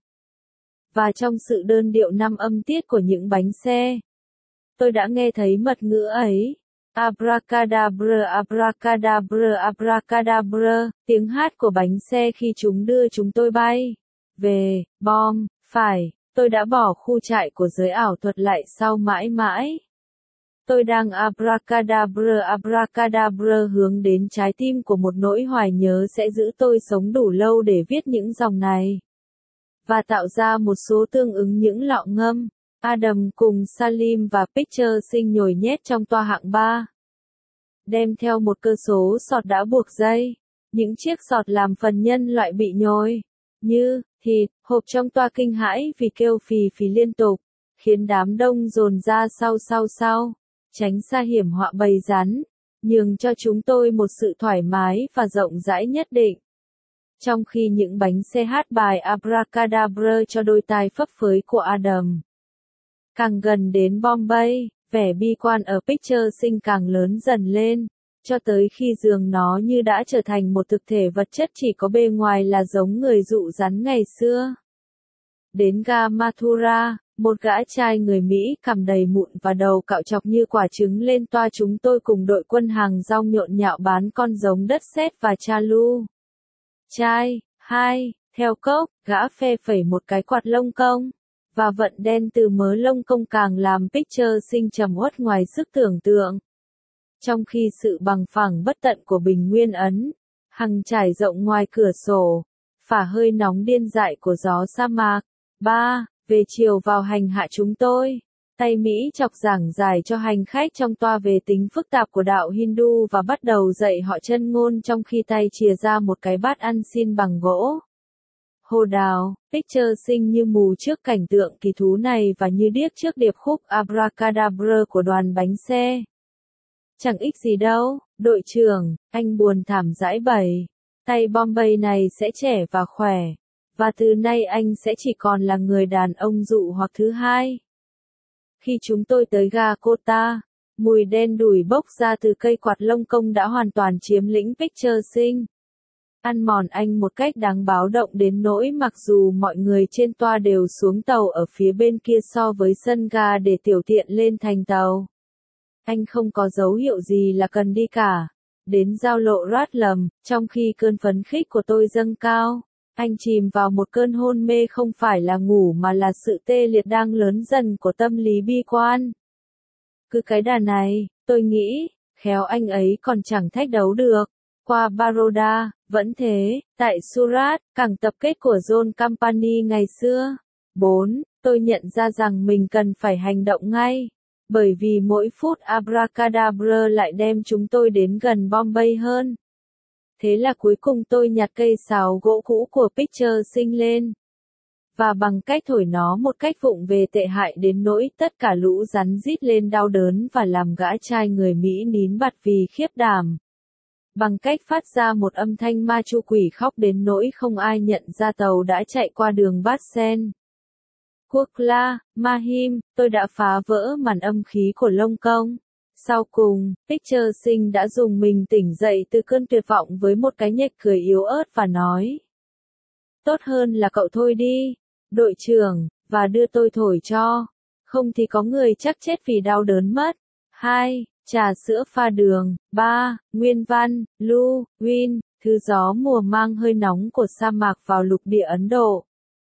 Và trong sự đơn điệu năm âm tiết của những bánh xe, tôi đã nghe thấy mật ngữ ấy. Abracadabra, abracadabra, abracadabra, tiếng hát của bánh xe khi chúng đưa chúng tôi bay về bom. Phải, tôi đã bỏ khu trại của giới ảo thuật lại sau mãi mãi. Tôi đang abracadabra, abracadabra hướng đến trái tim của một nỗi hoài nhớ sẽ giữ tôi sống đủ lâu để viết những dòng này. Và tạo ra một số tương ứng những lọ ngâm. Adam cùng Salim và Picture Sinh nhồi nhét trong toa hạng 3. Đem theo một cơ số sọt đã buộc dây. Những chiếc sọt làm phần nhân loại bị nhồi. Như, thịt, hộp trong toa kinh hãi vì kêu phì phì liên tục. Khiến đám đông dồn ra sau. Tránh xa hiểm họa bầy rắn. Nhường cho chúng tôi một sự thoải mái và rộng rãi nhất định. Trong khi những bánh xe hát bài Abracadabra cho đôi tai phấp phới của Adam. Càng gần đến Bombay, vẻ bi quan ở Picture Sinh càng lớn dần lên, cho tới khi dường nó như đã trở thành một thực thể vật chất chỉ có bề ngoài là giống người dụ rắn ngày xưa. Đến ga Mathura, một gã trai người Mỹ cằm đầy mụn và đầu cạo chọc như quả trứng lên toa chúng tôi cùng đội quân hàng rong nhộn nhạo bán con giống đất sét và chalu. Trai, hai, theo cốc, gã phe phẩy một cái quạt lông công. Và vận đen từ mớ lông công càng làm Picture Sinh trầm uất ngoài sức tưởng tượng. Trong khi sự bằng phẳng bất tận của bình nguyên Ấn, hằng trải rộng ngoài cửa sổ, phả hơi nóng điên dại của gió sa mạc. 3. Về chiều vào hành hạ chúng tôi, tay Mỹ chọc giảng giải cho hành khách trong toa về tính phức tạp của đạo Hindu và bắt đầu dạy họ chân ngôn trong khi tay chìa ra một cái bát ăn xin bằng gỗ. Hồ đào, Picture Sinh như mù trước cảnh tượng kỳ thú này và như điếc trước điệp khúc Abracadabra của đoàn bánh xe. Chẳng ích gì đâu, đội trưởng, anh buồn thảm giãi bày. Tay Bombay này sẽ trẻ và khỏe. Và từ nay anh sẽ chỉ còn là người đàn ông dụ hoặc thứ hai. Khi chúng tôi tới ga Kota, Mùi đen đủi bốc ra từ cây quạt lông công đã hoàn toàn chiếm lĩnh Picturesing. Ăn mòn anh một cách đáng báo động đến nỗi mặc dù mọi người trên toa đều xuống tàu ở phía bên kia so với sân ga để tiểu tiện lên thành tàu. Anh không có dấu hiệu gì là cần đi cả. Đến giao lộ Ratlam, trong khi cơn phấn khích của tôi dâng cao, anh chìm vào một cơn hôn mê không phải là ngủ mà là sự tê liệt đang lớn dần của tâm lý bi quan. Cứ cái đà này, tôi nghĩ, khéo anh ấy còn chẳng thách đấu được. Qua Baroda, vẫn thế, tại Surat, cảng tập kết của John Company ngày xưa. 4. Tôi nhận ra rằng mình cần phải hành động ngay. Bởi vì mỗi phút abracadabra lại đem chúng tôi đến gần Bombay hơn. Thế là cuối cùng tôi nhặt cây sáo gỗ cũ của Picturesing lên. Và bằng cách thổi nó một cách vụng về tệ hại đến nỗi tất cả lũ rắn rít lên đau đớn và làm gã trai người Mỹ nín bặt vì khiếp đảm. Bằng cách phát ra một âm thanh ma chu quỷ khóc đến nỗi không ai nhận ra tàu đã chạy qua đường Bát Sen. Kukla, Mahim, tôi đã phá vỡ màn âm khí của Long Công. Sau cùng, Picturesing đã dùng mình tỉnh dậy từ cơn tuyệt vọng với một cái nhếch cười yếu ớt và nói. Tốt hơn là cậu thôi đi, đội trưởng, và đưa tôi thổi cho. Không thì có người chắc chết vì đau đớn mất. 2. Trà sữa pha đường. 3. Nguyên văn, Lu, Win, thứ gió mùa mang hơi nóng của sa mạc vào lục địa Ấn Độ.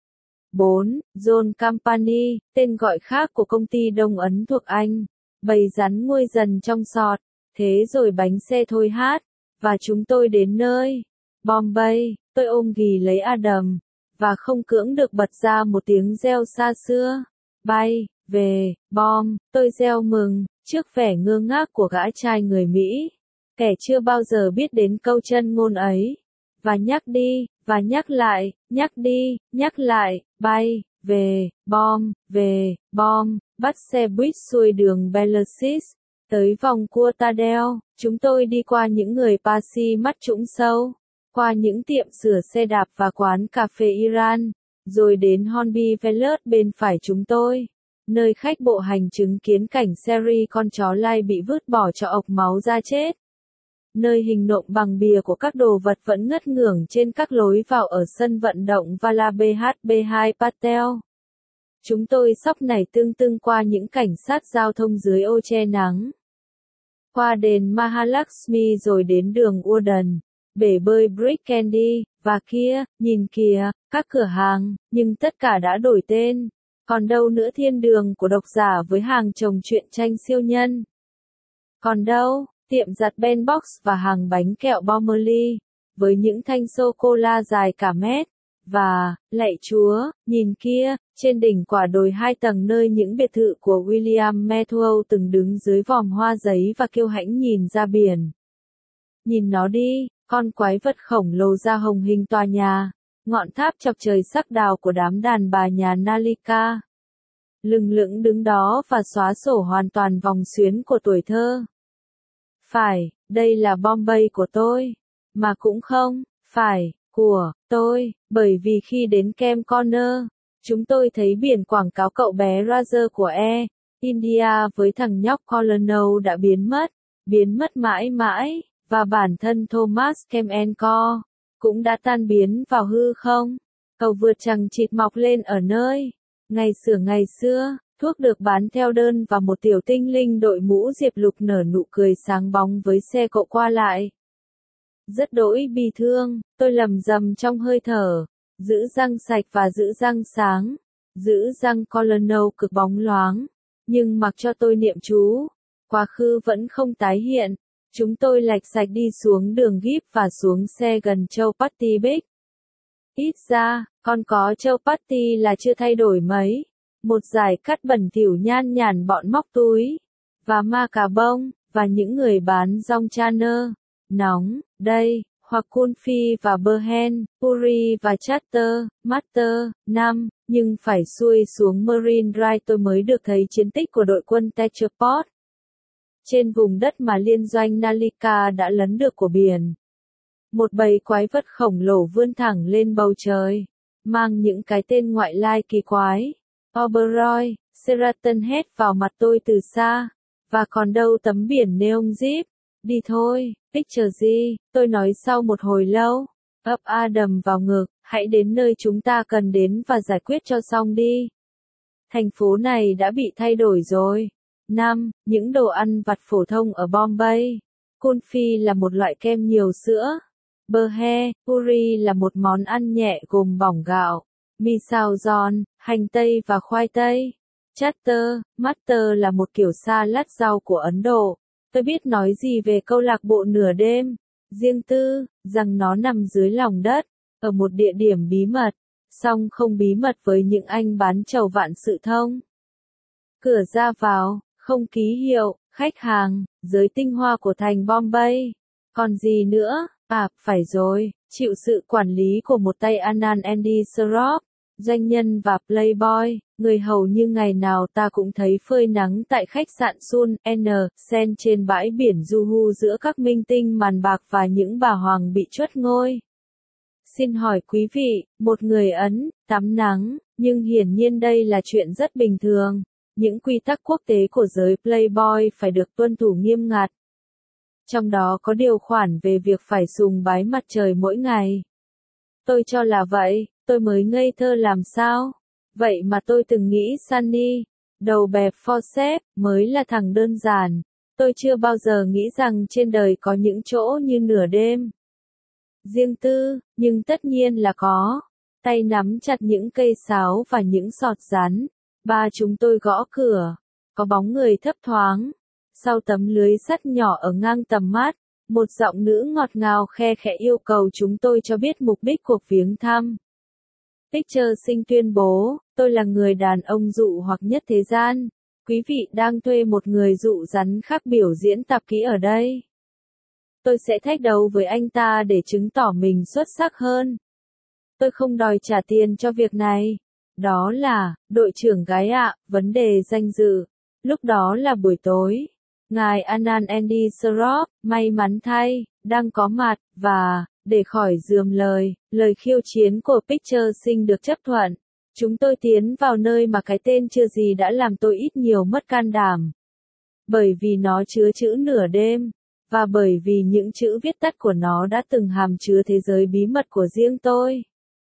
4. John Company, tên gọi khác của công ty Đông Ấn thuộc Anh. Bầy rắn nguôi dần trong sọt. Thế rồi bánh xe thôi hát. Và chúng tôi đến nơi. Bombay, tôi ôm ghì lấy Adam. Và không cưỡng được bật ra một tiếng reo xa xưa. Bay, về, bom, tôi reo mừng, trước vẻ ngơ ngác của gã trai người Mỹ. Kẻ chưa bao giờ biết đến câu chân ngôn ấy. Và nhắc đi, và nhắc lại, nhắc đi, nhắc lại, bay, về, bom, bắt xe buýt xuôi đường Bellersis, tới vòng cua Tadel, chúng tôi đi qua những người Parsi mắt trũng sâu, qua những tiệm sửa xe đạp và quán cà phê Iran, rồi đến Hornby Village bên phải chúng tôi, nơi khách bộ hành chứng kiến cảnh Sherry con chó lai bị vứt bỏ cho ộc máu ra chết. Nơi hình nộm bằng bìa của các đồ vật vẫn ngất ngưởng trên các lối vào ở sân vận động Vallabhbhai Patel. Chúng tôi sóc nảy tương qua những cảnh sát giao thông dưới ô che nắng. Qua đền Mahalakshmi rồi đến đường Udon, bể bơi Brick Candy, và kia, nhìn kìa, các cửa hàng, nhưng tất cả đã đổi tên. Còn đâu nữa thiên đường của độc giả với hàng chồng truyện tranh siêu nhân? Còn đâu? Tiệm giặt Benbox và hàng bánh kẹo Bommerly, với những thanh sô-cô-la dài cả mét. Và, lạy Chúa, nhìn kia, trên đỉnh quả đồi 2 tầng nơi những biệt thự của William Matthew từng đứng dưới vòm hoa giấy và kiêu hãnh nhìn ra biển. Nhìn nó đi, con quái vật khổng lồ da hồng hình tòa nhà, ngọn tháp chọc trời sắc đào của đám đàn bà nhà Nalika. Lừng lững đứng đó và xóa sổ hoàn toàn vòng xuyến của tuổi thơ. Phải, đây là Bombay của tôi. Mà cũng không, phải, của tôi, bởi vì khi đến Camp Corner, chúng tôi thấy biển quảng cáo cậu bé Roger của India với thằng nhóc Colonel đã biến mất mãi mãi, và bản thân Thomas Kemenko cũng đã tan biến vào hư không. Cầu vượt chằng chịt mọc lên ở nơi, ngày xưa, thuốc được bán theo đơn và một tiểu tinh linh đội mũ diệp lục nở nụ cười sáng bóng với xe cộ qua lại. Rất đỗi bi thương, tôi lầm rầm trong hơi thở, giữ răng sạch và giữ răng sáng, giữ răng Colonel cực bóng loáng, nhưng mặc cho tôi niệm chú, quá khứ vẫn không tái hiện. Chúng tôi lạch sạch đi xuống đường Gíp và xuống xe gần châu Patti Bích. Ít ra, còn có châu Patti là chưa thay đổi mấy. Một dải cắt bẩn thỉu nhan nhản bọn móc túi, và ma cà bông, và những người bán rong Channer, nóng, đây, hoặc Kulfi và Berhen, Puri và Master, 5, nhưng phải xuôi xuống Marine Drive tôi mới được thấy chiến tích của đội quân Techport. Trên vùng đất mà liên doanh Nalika đã lấn được của biển. Một bầy quái vật khổng lồ vươn thẳng lên bầu trời, mang những cái tên ngoại lai kỳ quái. Oberoi, Sheraton hét vào mặt tôi từ xa, Và còn đâu tấm biển neon Jeep. Đi thôi, picture gì, tôi nói sau một hồi lâu. Ấp Adam vào ngực, hãy đến nơi chúng ta cần đến và giải quyết cho xong đi. Thành phố này đã bị thay đổi rồi. 5. Những đồ ăn vặt phổ thông ở Bombay. Kulfi là một loại kem nhiều sữa. Bhe, puri là một món ăn nhẹ gồm bỏng gạo, misao giòn, hành tây và khoai tây. Mutton là một kiểu salad rau của Ấn Độ. Tôi biết nói gì về câu lạc bộ nửa đêm, riêng tư, rằng nó nằm dưới lòng đất, ở một địa điểm bí mật, song không bí mật với những anh bán chầu vạn sự thông. Cửa ra vào, không ký hiệu, khách hàng, giới tinh hoa của thành Bombay. Còn gì nữa? À, phải rồi, chịu sự quản lý của một tay Anand Andy Shroff, doanh nhân và playboy, người hầu như ngày nào ta cũng thấy phơi nắng tại khách sạn Sun N Sen trên bãi biển Juhu giữa các minh tinh màn bạc và những bà hoàng bị truất ngôi. Xin hỏi quý vị, một người Ấn, tắm nắng, nhưng hiển nhiên đây là chuyện rất bình thường. Những quy tắc quốc tế của giới playboy phải được tuân thủ nghiêm ngặt. Trong đó có điều khoản về việc phải sùng bái mặt trời mỗi ngày. Tôi cho là vậy, tôi mới ngây thơ làm sao? Vậy mà tôi từng nghĩ Sunny, đầu bẹp forceps, mới là thằng đơn giản. Tôi chưa bao giờ nghĩ rằng trên đời có những chỗ như nửa đêm. Riêng tư, nhưng tất nhiên là có. Tay nắm chặt những cây sáo và những sọt rắn. Ba chúng tôi gõ cửa. Có bóng người thấp thoáng. Sau tấm lưới sắt nhỏ ở ngang tầm mắt, một giọng nữ ngọt ngào khe khẽ yêu cầu chúng tôi cho biết mục đích cuộc viếng thăm. Picture Sinh tuyên bố, tôi là người đàn ông dụ hoặc nhất thế gian. Quý vị đang thuê một người dụ rắn khác biểu diễn tạp kỹ ở đây. Tôi sẽ thách đấu với anh ta để chứng tỏ mình xuất sắc hơn. Tôi không đòi trả tiền cho việc này. Đó là, đội trưởng gái ạ, vấn đề danh dự. Lúc đó là buổi tối. Ngài Anand Andy Shroff, may mắn thay, đang có mặt, và, để khỏi rườm lời khiêu chiến của Picture Sinh được chấp thuận. Chúng tôi tiến vào nơi mà cái tên chưa gì đã làm tôi ít nhiều mất can đảm. Bởi vì nó chứa chữ nửa đêm, và bởi vì những chữ viết tắt của nó đã từng hàm chứa thế giới bí mật của riêng tôi.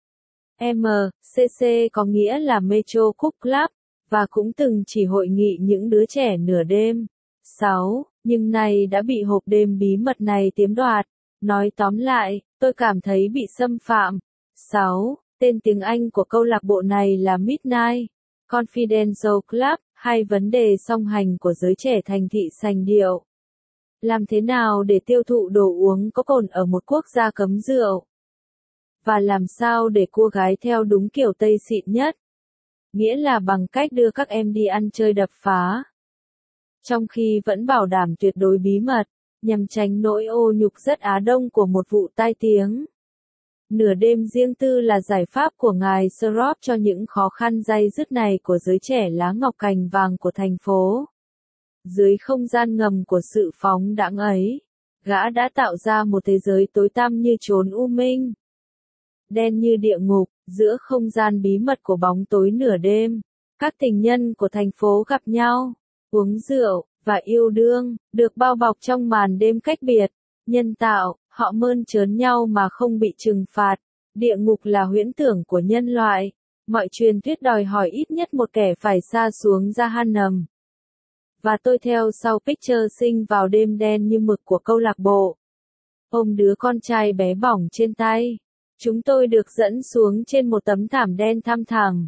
MCC có nghĩa là Metro Cook Club, và cũng từng chỉ hội nghị những đứa trẻ nửa đêm. 6. Nhưng nay đã bị hộp đêm bí mật này chiếm đoạt. Nói tóm lại, tôi cảm thấy bị xâm phạm. 6. Tên tiếng Anh của câu lạc bộ này là Midnight Confidential Club, hay vấn đề song hành của giới trẻ thành thị sành điệu. Làm thế nào để tiêu thụ đồ uống có cồn ở một quốc gia cấm rượu? Và làm sao để cua gái theo đúng kiểu Tây xịn nhất? Nghĩa là bằng cách đưa các em đi ăn chơi đập phá. Trong khi vẫn bảo đảm tuyệt đối bí mật, nhằm tránh nỗi ô nhục rất Á Đông của một vụ tai tiếng. Nửa đêm riêng tư là giải pháp của ngài Shroff cho những khó khăn day dứt này của giới trẻ lá ngọc cành vàng của thành phố. Dưới không gian ngầm của sự phóng đãng ấy, gã đã tạo ra một thế giới tối tăm như chốn u minh. Đen như địa ngục, giữa không gian bí mật của bóng tối nửa đêm, các tình nhân của thành phố gặp nhau, uống rượu, và yêu đương, được bao bọc trong màn đêm cách biệt, nhân tạo, họ mơn trớn nhau mà không bị trừng phạt. Địa ngục là huyễn tưởng của nhân loại, mọi truyền thuyết đòi hỏi ít nhất một kẻ phải sa xuống Jahannam. Và tôi theo sau Picture Sinh vào đêm đen như mực của câu lạc bộ. Ôm đứa con trai bé bỏng trên tay. Chúng tôi được dẫn xuống trên một tấm thảm đen thăm thẳm.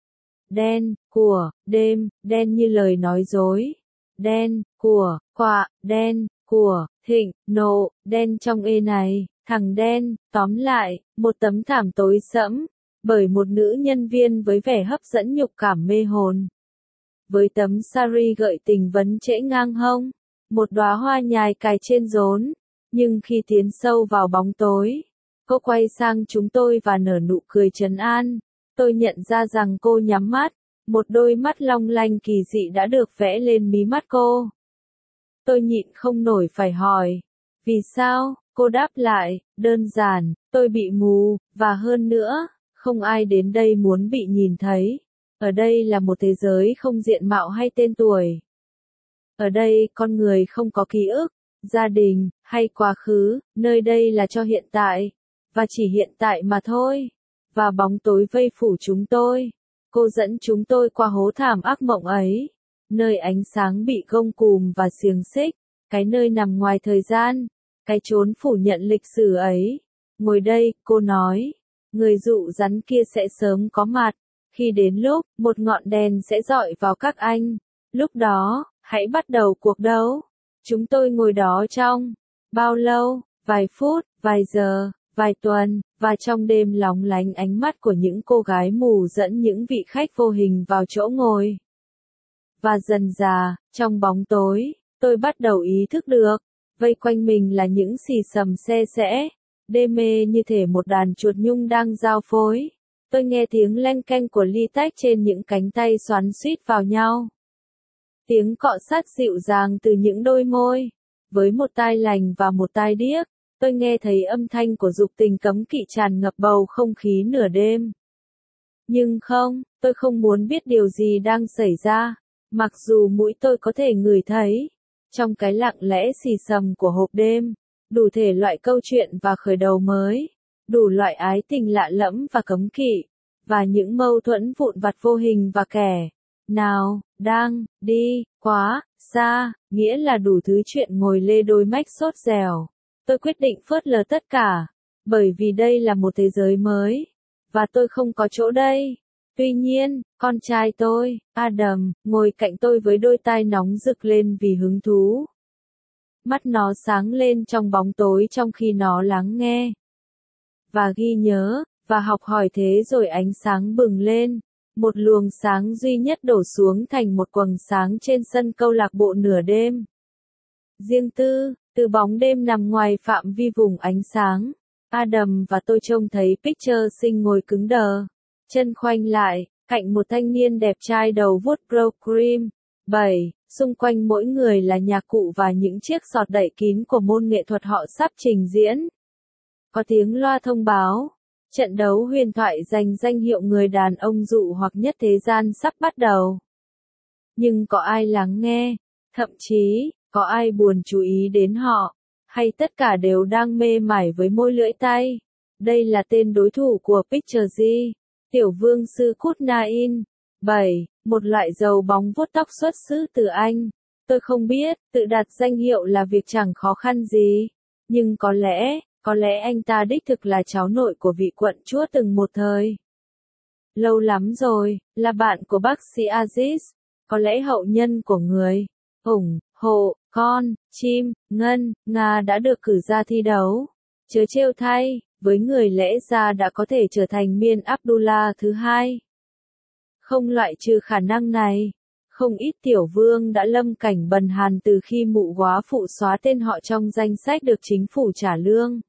Đen, của, đêm, đen như lời nói dối. Đen, của, quạ, đen, của, thịnh, nộ, đen trong ê này, thằng đen, tóm lại, một tấm thảm tối sẫm, bởi một nữ nhân viên với vẻ hấp dẫn nhục cảm mê hồn. Với tấm sari gợi tình vấn trễ ngang hông, một đóa hoa nhài cài trên rốn, nhưng khi tiến sâu vào bóng tối, cô quay sang chúng tôi và nở nụ cười trấn an. Tôi nhận ra rằng cô nhắm mắt, một đôi mắt long lanh kỳ dị đã được vẽ lên mí mắt cô. Tôi nhịn không nổi phải hỏi, vì sao? Cô đáp lại, đơn giản, tôi bị mù, và hơn nữa, không ai đến đây muốn bị nhìn thấy. Ở đây là một thế giới không diện mạo hay tên tuổi. Ở đây con người không có ký ức, gia đình, hay quá khứ, nơi đây là cho hiện tại, và chỉ hiện tại mà thôi. Và bóng tối vây phủ chúng tôi. Cô dẫn chúng tôi qua hố thảm ác mộng ấy, nơi ánh sáng bị gông cùm và xiềng xích, cái nơi nằm ngoài thời gian, cái chốn phủ nhận lịch sử ấy. Ngồi đây, cô nói, người dụ rắn kia sẽ sớm có mặt. Khi đến lúc, một ngọn đèn sẽ dọi vào các anh. Lúc đó, hãy bắt đầu cuộc đấu. Chúng tôi ngồi đó trong bao lâu, vài phút, vài giờ, vài tuần, và trong đêm lóng lánh ánh mắt của những cô gái mù dẫn những vị khách vô hình vào chỗ ngồi. Và dần dà, trong bóng tối, tôi bắt đầu ý thức được, vây quanh mình là những xì xầm xe xẽ, đê mê như thể một đàn chuột nhung đang giao phối. Tôi nghe tiếng leng keng của ly tách trên những cánh tay xoắn xuýt vào nhau. Tiếng cọ sát dịu dàng từ những đôi môi. Với một tai lành và một tai điếc, tôi nghe thấy âm thanh của dục tình cấm kỵ tràn ngập bầu không khí nửa đêm. Nhưng không, tôi không muốn biết điều gì đang xảy ra, mặc dù mũi tôi có thể ngửi thấy. Trong cái lặng lẽ xì xầm của hộp đêm, đủ thể loại câu chuyện và khởi đầu mới, đủ loại ái tình lạ lẫm và cấm kỵ, và những mâu thuẫn vụn vặt vô hình và kẻ nào đang đi quá xa, nghĩa là đủ thứ chuyện ngồi lê đôi mách sốt dẻo. Tôi quyết định phớt lờ tất cả, bởi vì đây là một thế giới mới, và tôi không có chỗ đây. Tuy nhiên, con trai tôi, Adam, ngồi cạnh tôi với đôi tai nóng rực lên vì hứng thú. Mắt nó sáng lên trong bóng tối trong khi nó lắng nghe và ghi nhớ, và học hỏi, thế rồi ánh sáng bừng lên. Một luồng sáng duy nhất đổ xuống thành một quầng sáng trên sân câu lạc bộ nửa đêm. Riêng tư, từ bóng đêm nằm ngoài phạm vi vùng ánh sáng, Adam và tôi trông thấy Pitcher Sinh ngồi cứng đờ, chân khoanh lại, cạnh một thanh niên đẹp trai đầu vuốt brow cream. 7. Xung quanh mỗi người là nhạc cụ và những chiếc sọt đậy kín của môn nghệ thuật họ sắp trình diễn. Có tiếng loa thông báo, trận đấu huyền thoại giành danh hiệu người đàn ông dụ hoặc nhất thế gian sắp bắt đầu. Nhưng có ai lắng nghe? Thậm chí, có ai buồn chú ý đến họ? Hay tất cả đều đang mê mải với môi lưỡi tay? Đây là tên đối thủ của Pitcher G, Tiểu Vương sư Kutnain. 7. Một loại dầu bóng vuốt tóc xuất xứ từ Anh. Tôi không biết, tự đặt danh hiệu là việc chẳng khó khăn gì. Nhưng có lẽ anh ta đích thực là cháu nội của vị quận chúa từng một thời. Lâu lắm rồi, là bạn của bác sĩ Aziz, có lẽ hậu nhân của người ủng hộ con chim ngân Nga đã được cử ra thi đấu. Chớ trêu thay, với người lẽ ra đã có thể trở thành Miên Abdullah thứ hai. Không loại trừ khả năng này, không ít tiểu vương đã lâm cảnh bần hàn từ khi mụ góa phụ xóa tên họ trong danh sách được chính phủ trả lương.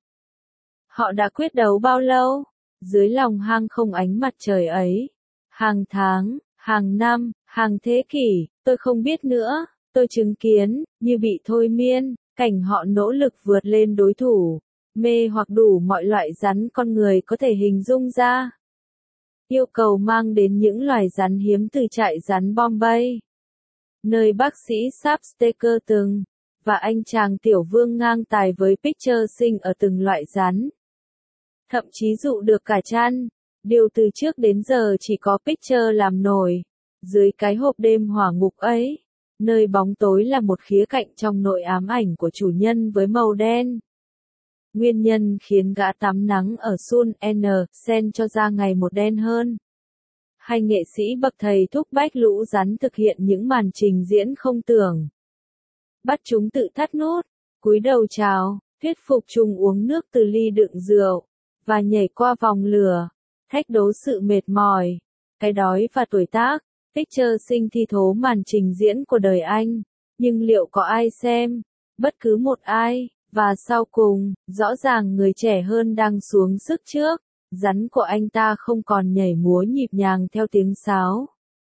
Họ đã quyết đấu bao lâu? Dưới lòng hang không ánh mặt trời ấy. Hàng tháng, hàng năm, hàng thế kỷ, tôi không biết nữa. Tôi chứng kiến, như bị thôi miên, cảnh họ nỗ lực vượt lên đối thủ, mê hoặc đủ mọi loại rắn con người có thể hình dung ra. Yêu cầu mang đến những loài rắn hiếm từ trại rắn Bombay, nơi bác sĩ Sapsteker từng, và anh chàng tiểu vương ngang tài với Pitcher Sinh ở từng loại rắn. Thậm chí dụ được cả chăn, điều từ trước đến giờ chỉ có Pitcher làm nổi. Dưới cái hộp đêm hỏa ngục ấy, nơi bóng tối là một khía cạnh trong nội ám ảnh của chủ nhân với màu đen. Nguyên nhân khiến gã tắm nắng ở Sun N. Sen cho da ngày một đen hơn. Hay nghệ sĩ bậc thầy thúc bách lũ rắn thực hiện những màn trình diễn không tưởng. Bắt chúng tự thắt nút, cúi đầu chào, thuyết phục chúng uống nước từ ly đựng rượu, và nhảy qua vòng lửa, thách đố sự mệt mỏi, cái đói và tuổi tác. Pitcher Sinh thi thố màn trình diễn của đời anh, nhưng liệu có ai xem? Bất cứ một ai. Và sau cùng, rõ ràng người trẻ hơn đang xuống sức trước, rắn của anh ta không còn nhảy múa nhịp nhàng theo tiếng sáo.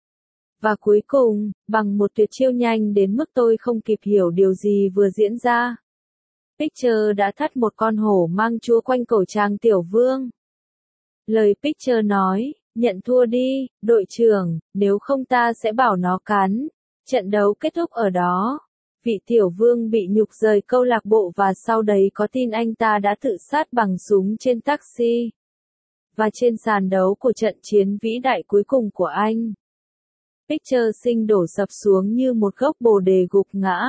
Và cuối cùng, bằng một tuyệt chiêu nhanh đến mức tôi không kịp hiểu điều gì vừa diễn ra, Pitcher đã thắt một con hổ mang chúa quanh cổ chàng tiểu vương. Lời Pitcher nói, nhận thua đi, đội trưởng, nếu không ta sẽ bảo nó cắn. Trận đấu kết thúc ở đó. vị tiểu vương bị nhục rời câu lạc bộ và sau đấy có tin anh ta đã tự sát bằng súng trên taxi. Và trên sàn đấu của trận chiến vĩ đại cuối cùng của anh, Picture Sinh đổ sập xuống như một gốc bồ đề gục ngã.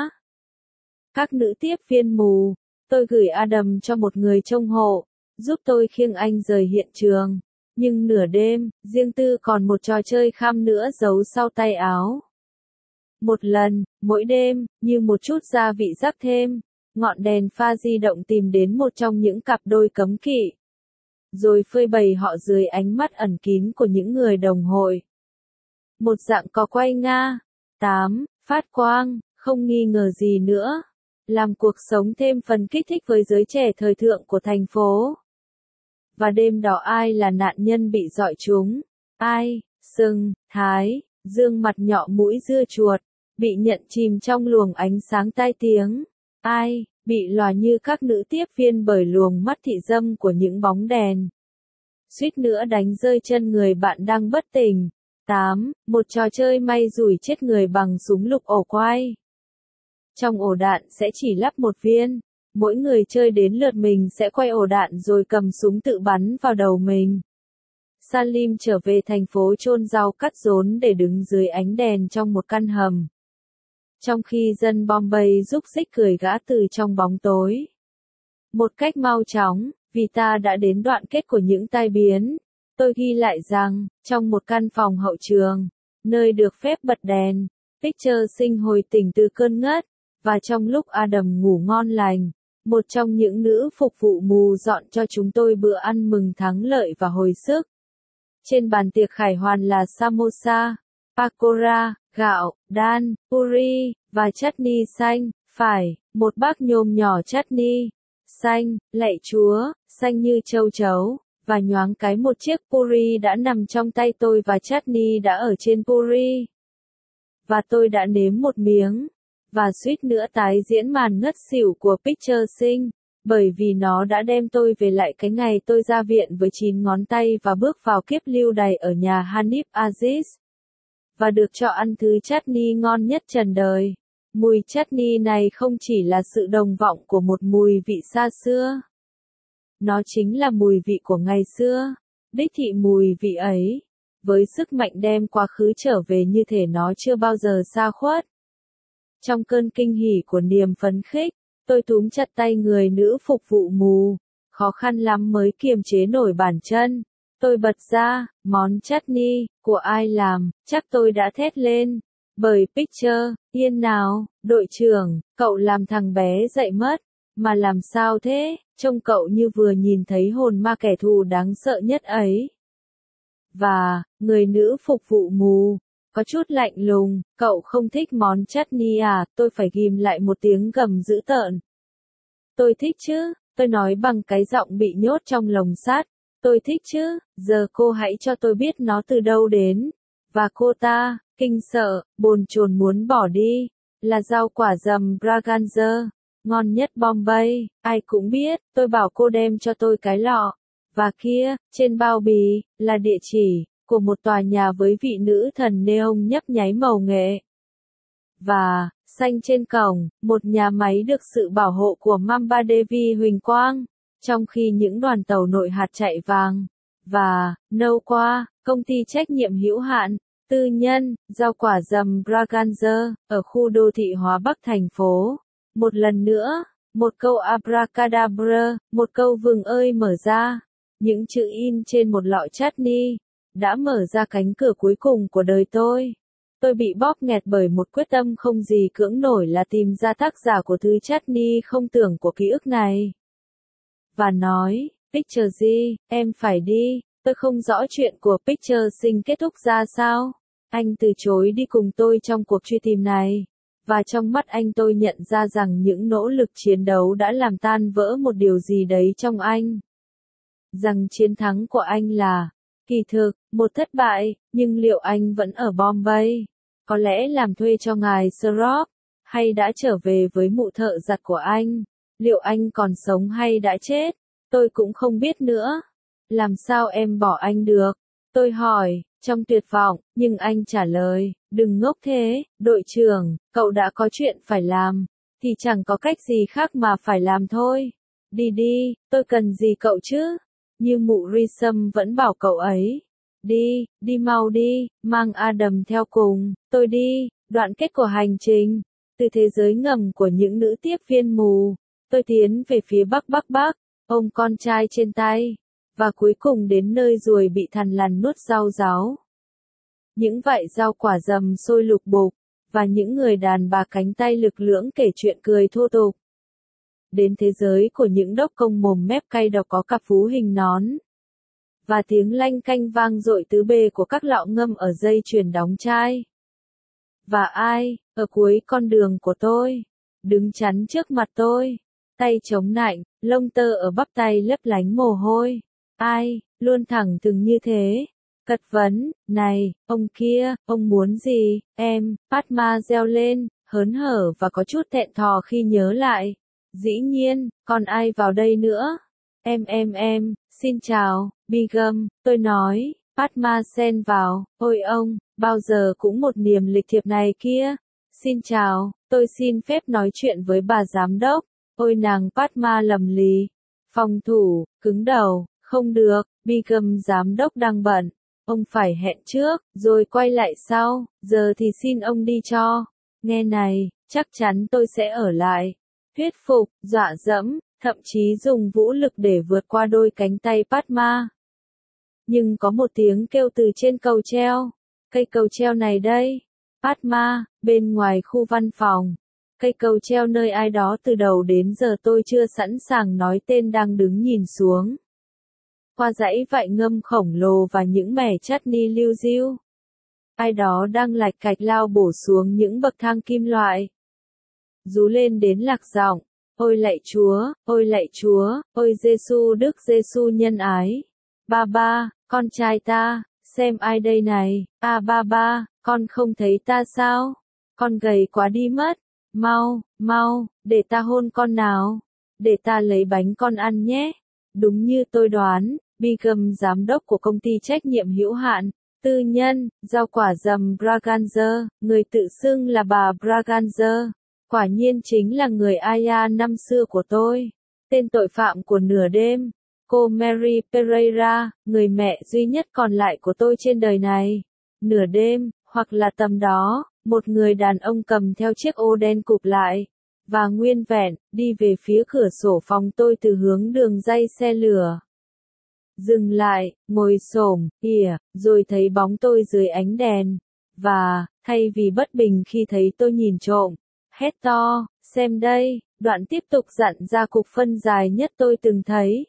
Các nữ tiếp viên mù, tôi gửi Adam cho một người trông hộ, giúp tôi khiêng anh rời hiện trường. Nhưng nửa đêm, riêng tư còn một trò chơi khăm nữa giấu sau tay áo. Một lần, mỗi đêm, như một chút gia vị rắc thêm, ngọn đèn pha di động tìm đến một trong những cặp đôi cấm kỵ. Rồi phơi bày họ dưới ánh mắt ẩn kín của những người đồng hội. Một dạng cò quay Nga. 8. Phát quang, không nghi ngờ gì nữa. Làm cuộc sống thêm phần kích thích với giới trẻ thời thượng của thành phố. Và đêm đó ai là nạn nhân bị dọi trúng? Ai? Sừng, Thái, dương mặt nhọ mũi dưa chuột, bị nhận chìm trong luồng ánh sáng tai tiếng. Ai? Bị lòa như các nữ tiếp viên bởi luồng mắt thị dâm của những bóng đèn. Suýt nữa đánh rơi chân người bạn đang bất tỉnh. 8. Một trò chơi may rủi chết người bằng súng lục ổ quay. Trong ổ đạn sẽ chỉ lắp một viên. Mỗi người chơi đến lượt mình sẽ quay ổ đạn rồi cầm súng tự bắn vào đầu mình. Salim trở về thành phố chôn rau cắt rốn để đứng dưới ánh đèn trong một căn hầm. Trong khi dân Bombay rúc rích cười gã từ trong bóng tối. Một cách mau chóng, vì ta đã đến đoạn kết của những tai biến. Tôi ghi lại rằng, trong một căn phòng hậu trường, nơi được phép bật đèn, Picture Sinh hồi tỉnh từ cơn ngất, và trong lúc Adam ngủ ngon lành, một trong những nữ phục vụ mù dọn cho chúng tôi bữa ăn mừng thắng lợi và hồi sức. Trên bàn tiệc khải hoàn là samosa, pakora, gạo, đan, puri, và chutney xanh, phải, một bát nhôm nhỏ chutney xanh, lạy Chúa, xanh như châu chấu, và nhoáng cái một chiếc puri đã nằm trong tay tôi và chutney đã ở trên puri. Và tôi đã nếm một miếng, và suýt nữa tái diễn màn ngất xỉu của Picture Sinh, bởi vì nó đã đem tôi về lại cái ngày tôi ra viện với 9 ngón tay và bước vào kiếp lưu đày ở nhà Hanif Aziz. Và được cho ăn thứ chutney ngon nhất trần đời. Mùi chutney này không chỉ là sự đồng vọng của một mùi vị xa xưa. Nó chính là mùi vị của ngày xưa. Đích thị mùi vị ấy, với sức mạnh đem quá khứ trở về như thể nó chưa bao giờ xa khuất. Trong cơn kinh hỉ của niềm phấn khích, tôi túm chặt tay người nữ phục vụ mù, khó khăn lắm mới kiềm chế nổi bàn chân. Tôi bật ra, món chutney, của ai làm, chắc tôi đã thét lên. Bởi Picture, yên nào, đội trưởng, cậu làm thằng bé dậy mất. Mà làm sao thế, trông cậu như vừa nhìn thấy hồn ma kẻ thù đáng sợ nhất ấy. Và, người nữ phục vụ mù, có chút lạnh lùng, cậu không thích món chutney à, tôi phải ghim lại một tiếng gầm dữ tợn. Tôi thích chứ, tôi nói bằng cái giọng bị nhốt trong lồng sắt. Tôi thích chứ, giờ cô hãy cho tôi biết nó từ đâu đến. Và cô ta, kinh sợ, bồn chồn muốn bỏ đi, là rau quả dầm Braganza, ngon nhất Bombay, ai cũng biết, tôi bảo cô đem cho tôi cái lọ. Và kia, trên bao bì, là địa chỉ của một tòa nhà với vị nữ thần neon nhấp nháy màu nghệ. Và, xanh trên cổng, một nhà máy được sự bảo hộ của Mamba Devi huỳnh quang, trong khi những đoàn tàu nội hạt chạy vàng. Và, nâu qua, công ty trách nhiệm hữu hạn, tư nhân, rau quả dầm Braganza, ở khu đô thị hóa Bắc thành phố. Một lần nữa, một câu abracadabra, một câu vừng ơi mở ra, những chữ in trên một lọ chutney, đã mở ra cánh cửa cuối cùng của đời tôi. Tôi bị bóp nghẹt bởi một quyết tâm không gì cưỡng nổi là tìm ra tác giả của thứ chutney không tưởng của ký ức này. Và nói, Picture gì, em phải đi, tôi không rõ chuyện của Picture Sinh kết thúc ra sao. Anh từ chối đi cùng tôi trong cuộc truy tìm này. Và trong mắt anh tôi nhận ra rằng những nỗ lực chiến đấu đã làm tan vỡ một điều gì đấy trong anh. Rằng chiến thắng của anh là, kỳ thực, một thất bại, nhưng liệu anh vẫn ở Bombay? Có lẽ làm thuê cho ngài Srock, hay đã trở về với mụ thợ giặt của anh? Liệu anh còn sống hay đã chết? Tôi cũng không biết nữa. Làm sao em bỏ anh được? Tôi hỏi, trong tuyệt vọng, nhưng anh trả lời, đừng ngốc thế, đội trưởng, cậu đã có chuyện phải làm, thì chẳng có cách gì khác mà phải làm thôi. Đi đi, tôi cần gì cậu chứ? Như mụ Grissom vẫn bảo cậu ấy. Đi, đi mau đi, mang Adam theo cùng, tôi đi, đoạn kết của hành trình. Từ thế giới ngầm của những nữ tiếp viên mù, tôi tiến về phía bắc, ôm con trai trên tay, và cuối cùng đến nơi ruồi bị thằn lằn nuốt rau ráu. Những vại rau quả dầm sôi lục bục, và những người đàn bà cánh tay lực lưỡng kể chuyện cười thô tục. Đến thế giới của những đốc công mồm mép cay độc có cặp vú hình nón. Và tiếng lanh canh vang dội tứ bề của các lọ ngâm ở dây chuyền đóng chai. Và ai, ở cuối con đường của tôi, đứng chắn trước mặt tôi, tay chống nạnh, lông tơ ở bắp tay lấp lánh mồ hôi. Ai, luôn thẳng thừng như thế. Cật vấn, này, ông kia, ông muốn gì, em, Padma reo lên, hớn hở và có chút thẹn thò khi nhớ lại. Dĩ nhiên, còn ai vào đây nữa? Em, xin chào, Bigum, tôi nói, Padma xen vào, ôi ông, bao giờ cũng một niềm lịch thiệp này kia. Xin chào, tôi xin phép nói chuyện với bà giám đốc, ôi nàng Padma lầm lì. Phòng thủ, cứng đầu, không được, Bigum giám đốc đang bận. Ông phải hẹn trước, rồi quay lại sau, giờ thì xin ông đi cho. Nghe này, chắc chắn tôi sẽ ở lại. Thuyết phục, dọa dẫm, thậm chí dùng vũ lực để vượt qua đôi cánh tay Padma. Nhưng có một tiếng kêu từ trên cầu treo. Cây cầu treo này đây. Padma, bên ngoài khu văn phòng. Cây cầu treo nơi ai đó từ đầu đến giờ tôi chưa sẵn sàng nói tên đang đứng nhìn xuống. Qua dãy vại ngâm khổng lồ và những mẻ chutney liu riu. Ai đó đang lạch cạch lao bổ xuống những bậc thang kim loại. Rú lên đến lạc giọng, ôi lạy Chúa, ôi Giêsu Đức Giêsu nhân ái. Ba, con trai ta, xem ai đây này, ba, con không thấy ta sao? Con gầy quá đi mất, mau, để ta hôn con nào, để ta lấy bánh con ăn nhé. Đúng như tôi đoán, Bigum giám đốc của công ty trách nhiệm hữu hạn, tư nhân, rau quả dầm Braganza, người tự xưng là bà Braganza. Quả nhiên chính là người Aya năm xưa của tôi. Tên tội phạm của nửa đêm. Cô Mary Pereira, người mẹ duy nhất còn lại của tôi trên đời này. Nửa đêm, hoặc là tầm đó, một người đàn ông cầm theo chiếc ô đen cụp lại. Và nguyên vẹn, đi về phía cửa sổ phòng tôi từ hướng đường ray xe lửa. Dừng lại, ngồi xổm, rồi thấy bóng tôi dưới ánh đèn. Và, thay vì bất bình khi thấy tôi nhìn trộm, hét to, xem đây, đoạn tiếp tục dặn ra cục phân dài nhất tôi từng thấy.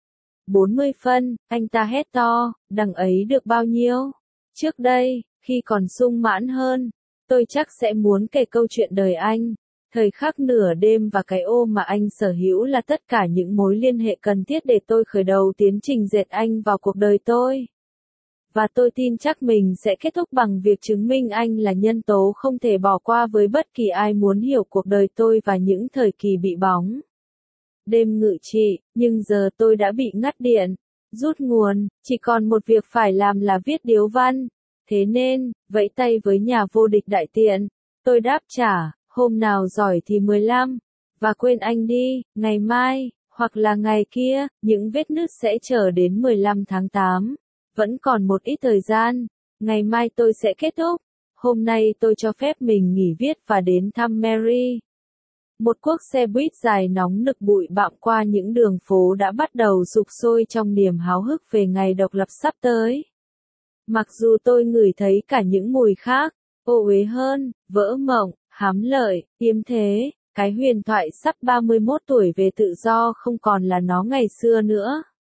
40 phân, anh ta hét to, đằng ấy được bao nhiêu? Trước đây, khi còn sung mãn hơn, tôi chắc sẽ muốn kể câu chuyện đời anh. Thời khắc nửa đêm và cái ô mà anh sở hữu là tất cả những mối liên hệ cần thiết để tôi khởi đầu tiến trình dệt anh vào cuộc đời tôi. Và tôi tin chắc mình sẽ kết thúc bằng việc chứng minh anh là nhân tố không thể bỏ qua với bất kỳ ai muốn hiểu cuộc đời tôi và những thời kỳ bị bóng. Đêm ngự trị, nhưng giờ tôi đã bị ngắt điện, rút nguồn, chỉ còn một việc phải làm là viết điếu văn. Thế nên, vẫy tay với nhà vô địch đại tiện, tôi đáp trả, hôm nào giỏi thì 15, và quên anh đi, ngày mai, hoặc là ngày kia, những vết nứt sẽ chờ đến 15 tháng 8. Vẫn còn một ít thời gian, ngày mai tôi sẽ kết thúc, hôm nay tôi cho phép mình nghỉ viết và đến thăm Mary. Một cuốc xe buýt dài nóng nực bụi bặm qua những đường phố đã bắt đầu sục sôi trong niềm háo hức về ngày độc lập sắp tới. Mặc dù tôi ngửi thấy cả những mùi khác, ô uế hơn, vỡ mộng, hám lợi, yếm thế, cái huyền thoại sắp 31 tuổi về tự do không còn là nó ngày xưa nữa.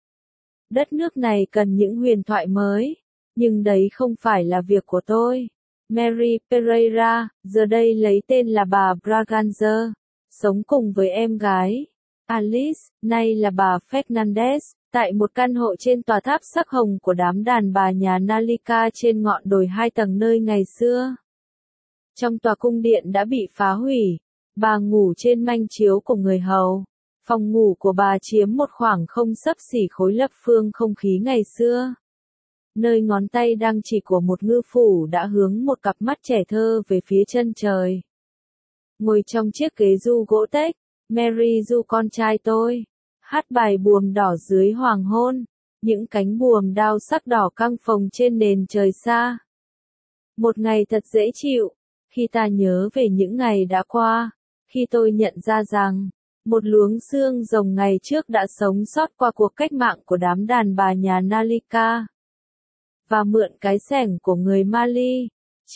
Đất nước này cần những huyền thoại mới, nhưng đấy không phải là việc của tôi. Mary Pereira, giờ đây lấy tên là bà Braganza, sống cùng với em gái, Alice, nay là bà Fernandez, tại một căn hộ trên tòa tháp sắc hồng của đám đàn bà nhà Nalika trên ngọn đồi 2 tầng nơi ngày xưa. Trong tòa cung điện đã bị phá hủy, bà ngủ trên manh chiếu của người hầu. Phòng ngủ của bà chiếm một khoảng không xấp xỉ khối lập phương không khí ngày xưa. nơi ngón tay đang chỉ của một ngư phủ đã hướng một cặp mắt trẻ thơ về phía chân trời. Ngồi trong chiếc ghế du gỗ tếch, Mary du con trai tôi, hát bài buồm đỏ dưới hoàng hôn, những cánh buồm đao sắc đỏ căng phồng trên nền trời xa. Một ngày thật dễ chịu, khi ta nhớ về những ngày đã qua, khi tôi nhận ra rằng, một luống xương rồng ngày trước đã sống sót qua cuộc cách mạng của đám đàn bà nhà Nalika. Và mượn cái xẻng của người Mali,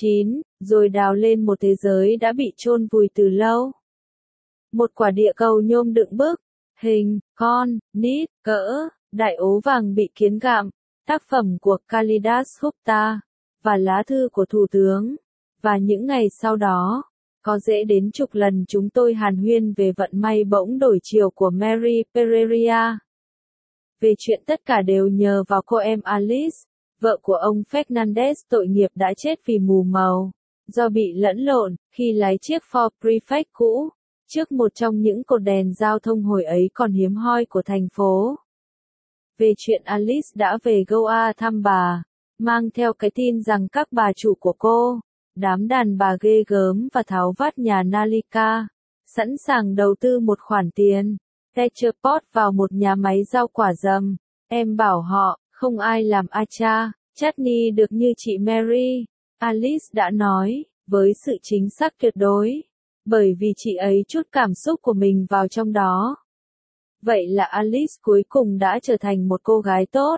rồi đào lên một thế giới đã bị chôn vùi từ lâu. Một quả địa cầu nhôm đựng bức, hình, con, nít, cỡ, đại ố vàng bị kiến gặm, tác phẩm của Kalidas Gupta, và lá thư của Thủ tướng. Và những ngày sau đó, có dễ đến chục lần chúng tôi hàn huyên về vận may bỗng đổi chiều của Mary Pereira. Về chuyện tất cả đều nhờ vào cô em Alice, vợ của ông Fernandez tội nghiệp đã chết vì mù màu, do bị lẫn lộn, khi lái chiếc Ford Prefect cũ, trước một trong những cột đèn giao thông hồi ấy còn hiếm hoi của thành phố. Về chuyện Alice đã về Goa thăm bà, mang theo cái tin rằng các bà chủ của cô, đám đàn bà ghê gớm và tháo vát nhà Nalika, sẵn sàng đầu tư một khoản tiền, Tetrapot vào một nhà máy rau quả dầm. Em bảo họ, không ai làm achar, chutney được như chị Mary, Alice đã nói, với sự chính xác tuyệt đối, bởi vì chị ấy chút cảm xúc của mình vào trong đó. Vậy là Alice cuối cùng đã trở thành một cô gái tốt.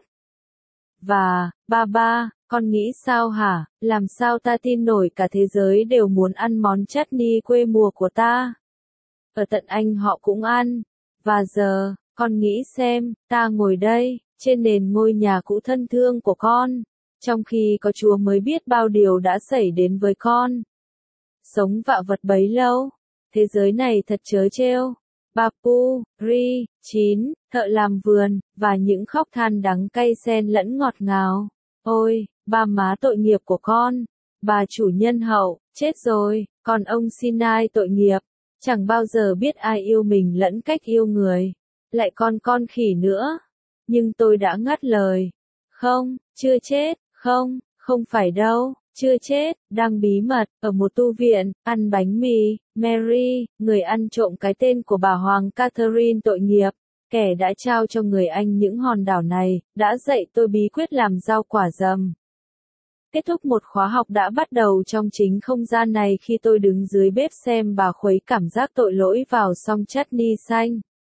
Và, ba, con nghĩ sao hả, làm sao ta tin nổi cả thế giới đều muốn ăn món chutney quê mùa của ta. Ở tận Anh họ cũng ăn. Và giờ, con nghĩ xem, ta ngồi đây, trên nền ngôi nhà cũ thân thương của con, trong khi có Chúa mới biết bao điều đã xảy đến với con. Sống vạ vật bấy lâu, thế giới này thật trớ trêu. Bapu, Ri, thợ làm vườn, và những khóc than đắng cay xen lẫn ngọt ngào. Ôi, ba má tội nghiệp của con, bà chủ nhân hậu, chết rồi, còn ông Sinai tội nghiệp, chẳng bao giờ biết ai yêu mình lẫn cách yêu người. Lại còn con khỉ nữa. Nhưng tôi đã ngắt lời. Không, chưa chết, không phải đâu, chưa chết, đang bí mật, ở một tu viện, ăn bánh mì. Mary, người ăn trộm cái tên của bà Hoàng Catherine tội nghiệp, kẻ đã trao cho người Anh những hòn đảo này, đã dạy tôi bí quyết làm rau quả dầm. Kết thúc một khóa học đã bắt đầu trong chính không gian này khi tôi đứng dưới bếp xem bà khuấy cảm giác tội lỗi vào xong chutney xanh.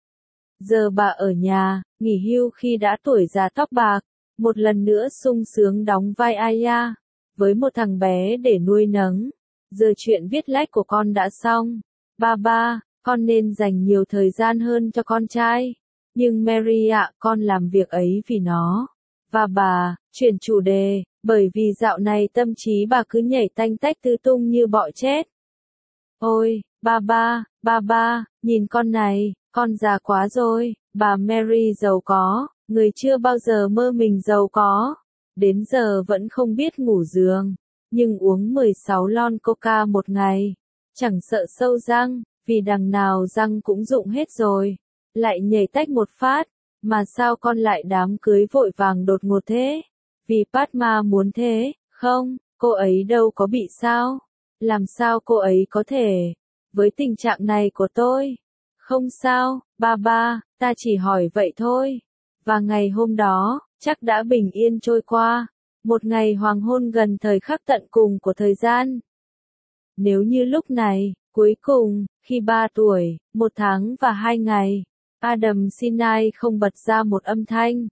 Giờ bà ở nhà, nghỉ hưu khi đã tuổi già tóc bạc, một lần nữa sung sướng đóng vai Aya, với một thằng bé để nuôi nấng. Giờ chuyện viết lách của con đã xong. Ba, con nên dành nhiều thời gian hơn cho con trai. Nhưng Mary ạ, con làm việc ấy vì nó. Và bà, chuyển chủ đề, bởi vì dạo này tâm trí bà cứ nhảy tanh tách tứ tung như bọ chết. Ôi, ba, nhìn con này, con già quá rồi. Bà Mary giàu có, người chưa bao giờ mơ mình giàu có. Đến giờ vẫn không biết ngủ giường, nhưng uống 16 lon coca một ngày. Chẳng sợ sâu răng, vì đằng nào răng cũng rụng hết rồi. Lại nhảy tách một phát, mà sao con lại đám cưới vội vàng đột ngột thế? Vì Padma muốn thế, không, cô ấy đâu có bị sao? Làm sao cô ấy có thể? Với tình trạng này của tôi. Không sao, ba, ta chỉ hỏi vậy thôi. Và ngày hôm đó, chắc đã bình yên trôi qua. Một ngày hoàng hôn gần thời khắc tận cùng của thời gian. Nếu như lúc này, cuối cùng, khi 3 tuổi, 1 tháng và 2 ngày, Adam Sinai không bật ra một âm thanh.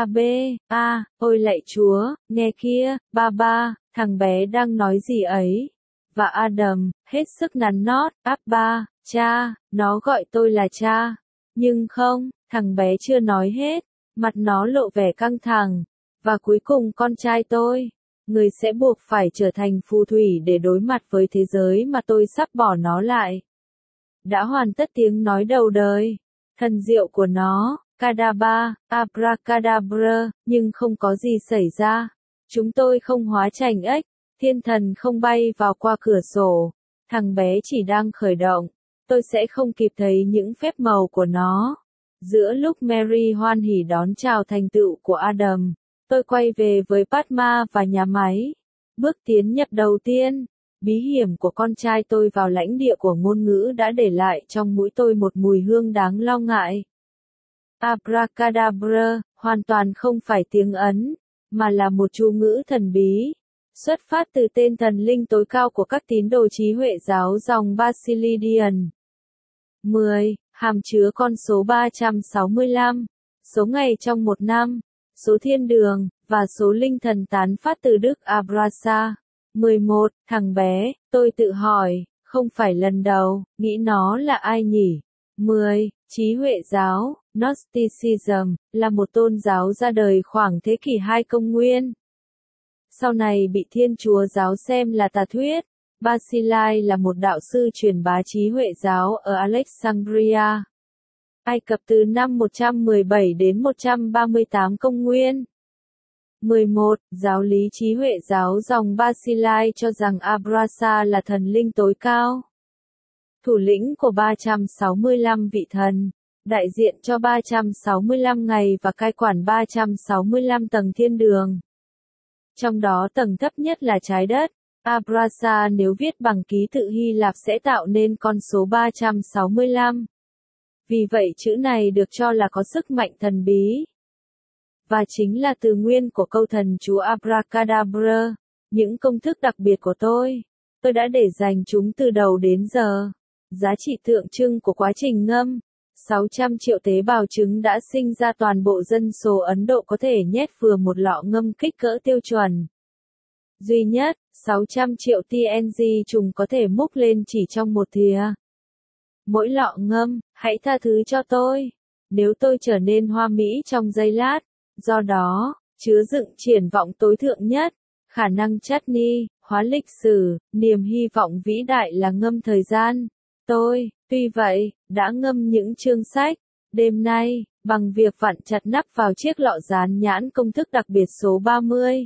Ôi lạy Chúa, nghe kia, ba, thằng bé đang nói gì ấy? Và Adam, hết sức nắn nót, Abba, cha, nó gọi tôi là cha. Nhưng không, thằng bé chưa nói hết, mặt nó lộ vẻ căng thẳng. Và cuối cùng con trai tôi, người sẽ buộc phải trở thành phù thủy để đối mặt với thế giới mà tôi sắp bỏ nó lại. Đã hoàn tất tiếng nói đầu đời, thần diệu của nó, Kadaba, Abracadabra, nhưng không có gì xảy ra. Chúng tôi không hóa thành ếch, thiên thần không bay vào qua cửa sổ, thằng bé chỉ đang khởi động, tôi sẽ không kịp thấy những phép màu của nó. Giữa lúc Mary hoan hỉ đón chào thành tựu của Adam, Tôi quay về với Padma và nhà máy. Bước tiến nhập đầu tiên, bí hiểm của con trai tôi vào lãnh địa của ngôn ngữ đã để lại trong mũi tôi một mùi hương đáng lo ngại. Abracadabra, hoàn toàn không phải tiếng Ấn, mà là một chú ngữ thần bí, xuất phát từ tên thần linh tối cao của các tín đồ trí huệ giáo dòng Basilidian. 10. Hàm chứa con số 365, số ngày trong một năm, số thiên đường, và số linh thần tán phát từ Đức Abrasa. 11. Thằng bé, tôi tự hỏi, không phải lần đầu, nghĩ nó là ai nhỉ? 10. Trí huệ giáo, Gnosticism, là một tôn giáo ra đời khoảng thế kỷ 2 công nguyên. Sau này bị Thiên Chúa giáo xem là tà thuyết. Basilai là một đạo sư truyền bá trí huệ giáo ở Alexandria, Ai Cập từ năm 117 đến 138 công nguyên. 11. Giáo lý trí huệ giáo dòng Basilai cho rằng Abrasa là thần linh tối cao, thủ lĩnh của 365 vị thần, đại diện cho 365 ngày và cai quản 365 tầng thiên đường. Trong đó tầng thấp nhất là trái đất. Abrasa nếu viết bằng ký tự Hy Lạp sẽ tạo nên con số 365. Vì vậy chữ này được cho là có sức mạnh thần bí. Và chính là từ nguyên của câu thần chú Abracadabra. Những công thức đặc biệt của tôi đã để dành chúng từ đầu đến giờ. Giá trị tượng trưng của quá trình ngâm. 600 triệu tế bào trứng đã sinh ra toàn bộ dân số Ấn Độ có thể nhét vừa một lọ ngâm kích cỡ tiêu chuẩn. Duy nhất, 600 triệu TNG trùng có thể múc lên chỉ trong một thìa. Mỗi lọ ngâm, hãy tha thứ cho tôi, nếu tôi trở nên hoa mỹ trong giây lát, do đó, chứa đựng triển vọng tối thượng nhất, khả năng chutney, hóa lịch sử, niềm hy vọng vĩ đại là ngâm thời gian. Tôi, tuy vậy, đã ngâm những chương sách, đêm nay, bằng việc vặn chặt nắp vào chiếc lọ dán nhãn công thức đặc biệt số 30.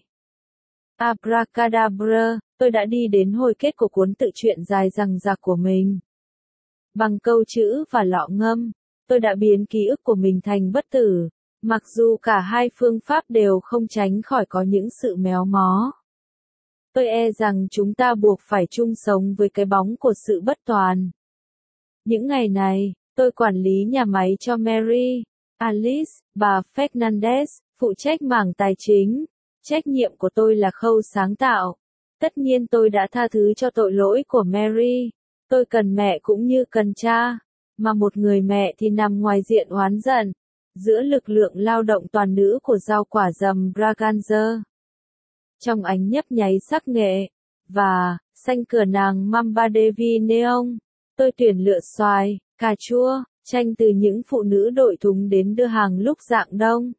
Abracadabra, tôi đã đi đến hồi kết của cuốn tự truyện dài dằng dặc của mình. Bằng câu chữ và lọ ngâm, tôi đã biến ký ức của mình thành bất tử, mặc dù cả hai phương pháp đều không tránh khỏi có những sự méo mó. Tôi e rằng chúng ta buộc phải chung sống với cái bóng của sự bất toàn. Những ngày này, tôi quản lý nhà máy cho Mary, Alice, bà Fernandez, phụ trách mảng tài chính. Trách nhiệm của tôi là khâu sáng tạo. Tất nhiên tôi đã tha thứ cho tội lỗi của Mary. Tôi cần mẹ cũng như cần cha. Mà một người mẹ thì nằm ngoài diện oán giận. Giữa lực lượng lao động toàn nữ của rau quả dầm Braganza. Trong ánh nhấp nháy sắc nghệ. Và, xanh cửa nàng Mamba Devi Neon. Tôi tuyển lựa xoài, cà chua, chanh từ những phụ nữ đội thúng đến đưa hàng lúc rạng đông.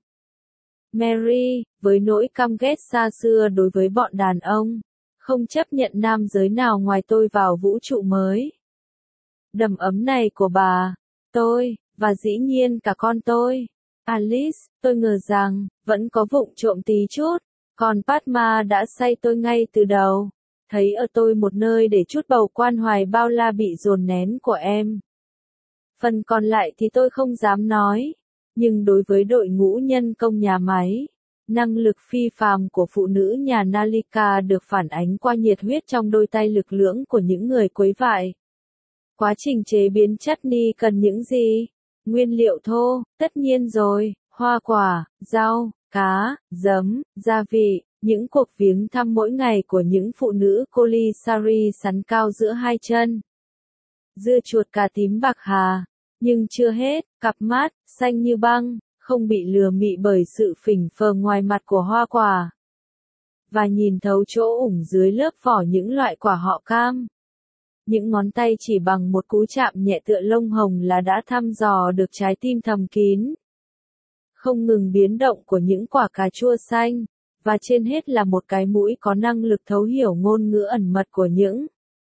Mary, với nỗi căm ghét xa xưa đối với bọn đàn ông, không chấp nhận nam giới nào ngoài tôi vào vũ trụ mới. Đầm ấm này của bà, tôi, và dĩ nhiên cả con tôi, Alice, tôi ngờ rằng, vẫn có vụng trộm tí chút, còn Padma đã say tôi ngay từ đầu, thấy ở tôi một nơi để trút bầu quan hoài bao la bị dồn nén của em. Phần còn lại thì tôi không dám nói. Nhưng đối với đội ngũ nhân công nhà máy, năng lực phi phàm của phụ nữ nhà Nalika được phản ánh qua nhiệt huyết trong đôi tay lực lưỡng của những người quấy vải. Quá trình chế biến chutney cần những gì? Nguyên liệu thô, tất nhiên rồi, hoa quả, rau, cá, giấm, gia vị, những cuộc viếng thăm mỗi ngày của những phụ nữ Colisari sắn cao giữa hai chân. Dưa chuột cà tím bạc hà. Nhưng chưa hết, cặp mắt, xanh như băng, không bị lừa mị bởi sự phỉnh phờ ngoài mặt của hoa quả. Và nhìn thấu chỗ ủng dưới lớp vỏ những loại quả họ cam. Những ngón tay chỉ bằng một cú chạm nhẹ tựa lông hồng là đã thăm dò được trái tim thầm kín. Không ngừng biến động của những quả cà chua xanh, và trên hết là một cái mũi có năng lực thấu hiểu ngôn ngữ ẩn mật của những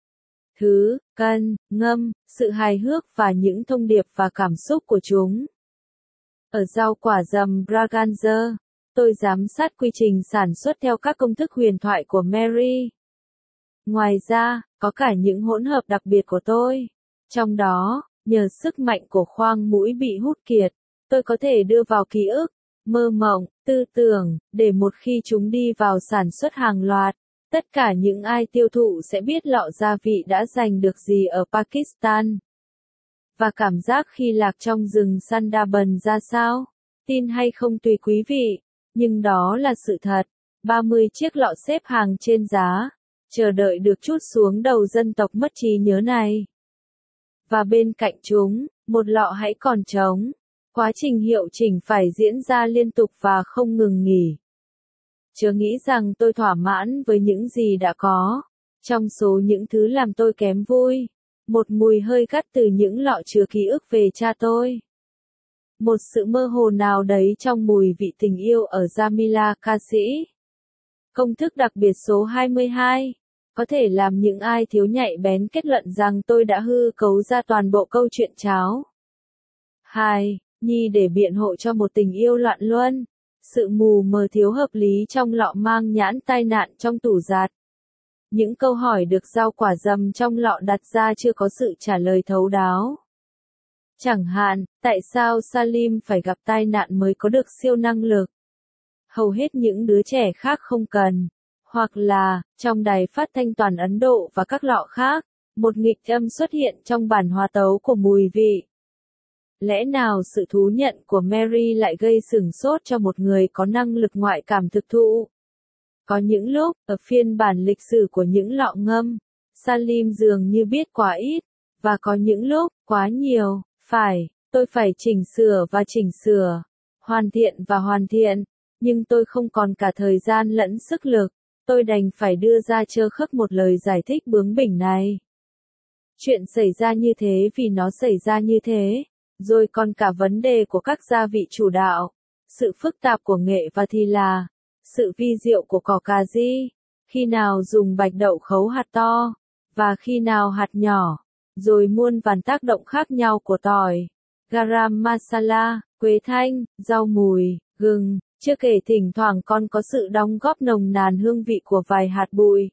thứ, cân, ngâm, sự hài hước và những thông điệp và cảm xúc của chúng. Ở rau quả dầm Braganza, tôi giám sát quy trình sản xuất theo các công thức huyền thoại của Mary. Ngoài ra, có cả những hỗn hợp đặc biệt của tôi. Trong đó, nhờ sức mạnh của khoang mũi bị hút kiệt, tôi có thể đưa vào ký ức mơ mộng, tư tưởng, để một khi chúng đi vào sản xuất hàng loạt, tất cả những ai tiêu thụ sẽ biết lọ gia vị đã giành được gì ở Pakistan. Và cảm giác khi lạc trong rừng Sundarban ra sao? Tin hay không tùy quý vị, nhưng đó là sự thật. 30 chiếc lọ xếp hàng trên giá, chờ đợi được trút xuống đầu dân tộc mất trí nhớ này. Và bên cạnh chúng, một lọ hãy còn trống. Quá trình hiệu chỉnh phải diễn ra liên tục và không ngừng nghỉ. Chớ nghĩ rằng tôi thỏa mãn với những gì đã có. Trong số những thứ làm tôi kém vui, một mùi hơi gắt từ những lọ chứa ký ức về cha tôi. Một sự mơ hồ nào đấy trong mùi vị tình yêu ở Jamila ca sĩ. Công thức đặc biệt số 22, có thể làm những ai thiếu nhạy bén kết luận rằng tôi đã hư cấu ra toàn bộ câu chuyện cháo. 2. Nhi để biện hộ cho một tình yêu loạn luân. Sự mù mờ thiếu hợp lý trong lọ mang nhãn tai nạn trong tủ giặt. Những câu hỏi được rau quả dầm trong lọ đặt ra chưa có sự trả lời thấu đáo. Chẳng hạn, tại sao Salim phải gặp tai nạn mới có được siêu năng lực? Hầu hết những đứa trẻ khác không cần. Hoặc là, trong đài phát thanh toàn Ấn Độ và các lọ khác, một nghịch âm xuất hiện trong bản hòa tấu của mùi vị. Lẽ nào sự thú nhận của Mary lại gây sửng sốt cho một người có năng lực ngoại cảm thực thụ? Có những lúc, ở phiên bản lịch sử của những lọ ngâm, Salim dường như biết quá ít, và có những lúc, quá nhiều. Tôi phải chỉnh sửa và chỉnh sửa, hoàn thiện và hoàn thiện, nhưng tôi không còn cả thời gian lẫn sức lực, tôi đành phải đưa ra trơ khớp một lời giải thích bướng bỉnh này. Chuyện xảy ra như thế vì nó xảy ra như thế, rồi còn cả vấn đề của các gia vị chủ đạo, sự phức tạp của nghệ và thì là, sự vi diệu của cỏ cà ri, khi nào dùng bạch đậu khấu hạt to, và khi nào hạt nhỏ. Rồi muôn vàn tác động khác nhau của tỏi, garam masala, quế thanh, rau mùi, gừng, chưa kể thỉnh thoảng còn có sự đóng góp nồng nàn hương vị của vài hạt bụi.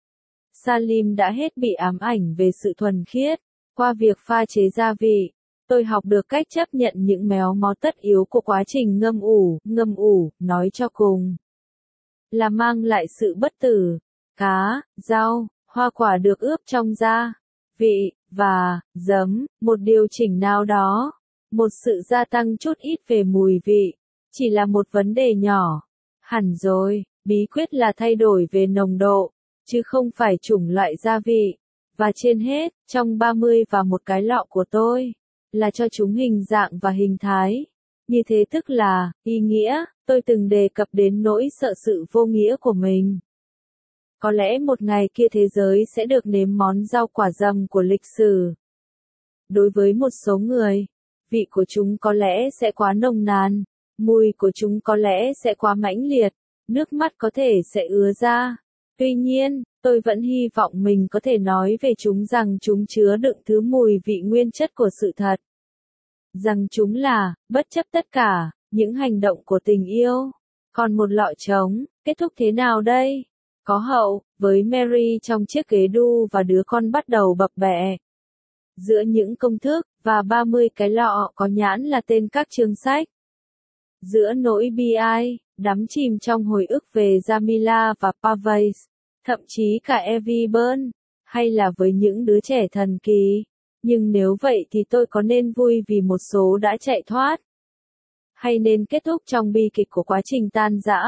Salim đã hết bị ám ảnh về sự thuần khiết. Qua việc pha chế gia vị, tôi học được cách chấp nhận những méo mó tất yếu của quá trình ngâm ủ, nói cho cùng là mang lại sự bất tử. Cá, rau, hoa quả được ướp trong gia vị, và, giấm, một điều chỉnh nào đó, một sự gia tăng chút ít về mùi vị, chỉ là một vấn đề nhỏ. Hẳn rồi, bí quyết là thay đổi về nồng độ, chứ không phải chủng loại gia vị. Và trên hết, trong 30 và một cái lọ của tôi, là cho chúng hình dạng và hình thái. Như thế tức là, ý nghĩa, tôi từng đề cập đến nỗi sợ sự vô nghĩa của mình. Có lẽ một ngày kia thế giới sẽ được nếm món rau quả dầm của lịch sử. Đối với một số người, vị của chúng có lẽ sẽ quá nồng nàn, mùi của chúng có lẽ sẽ quá mãnh liệt, nước mắt có thể sẽ ứa ra. Tuy nhiên, tôi vẫn hy vọng mình có thể nói về chúng rằng chúng chứa đựng thứ mùi vị nguyên chất của sự thật. Rằng chúng là, bất chấp tất cả, những hành động của tình yêu. Còn một lọ trống, kết thúc thế nào đây? Có hậu, với Mary trong chiếc ghế đu và đứa con bắt đầu bập bẹ. Giữa những công thức, và 30 cái lọ có nhãn là tên các chương sách. Giữa nỗi bi ai, đắm chìm trong hồi ức về Jamila và Parvez, thậm chí cả Evie Byrne, hay là với những đứa trẻ thần kỳ. Nhưng nếu vậy thì tôi có nên vui vì một số đã chạy thoát? Hay nên kết thúc trong bi kịch của quá trình tan rã?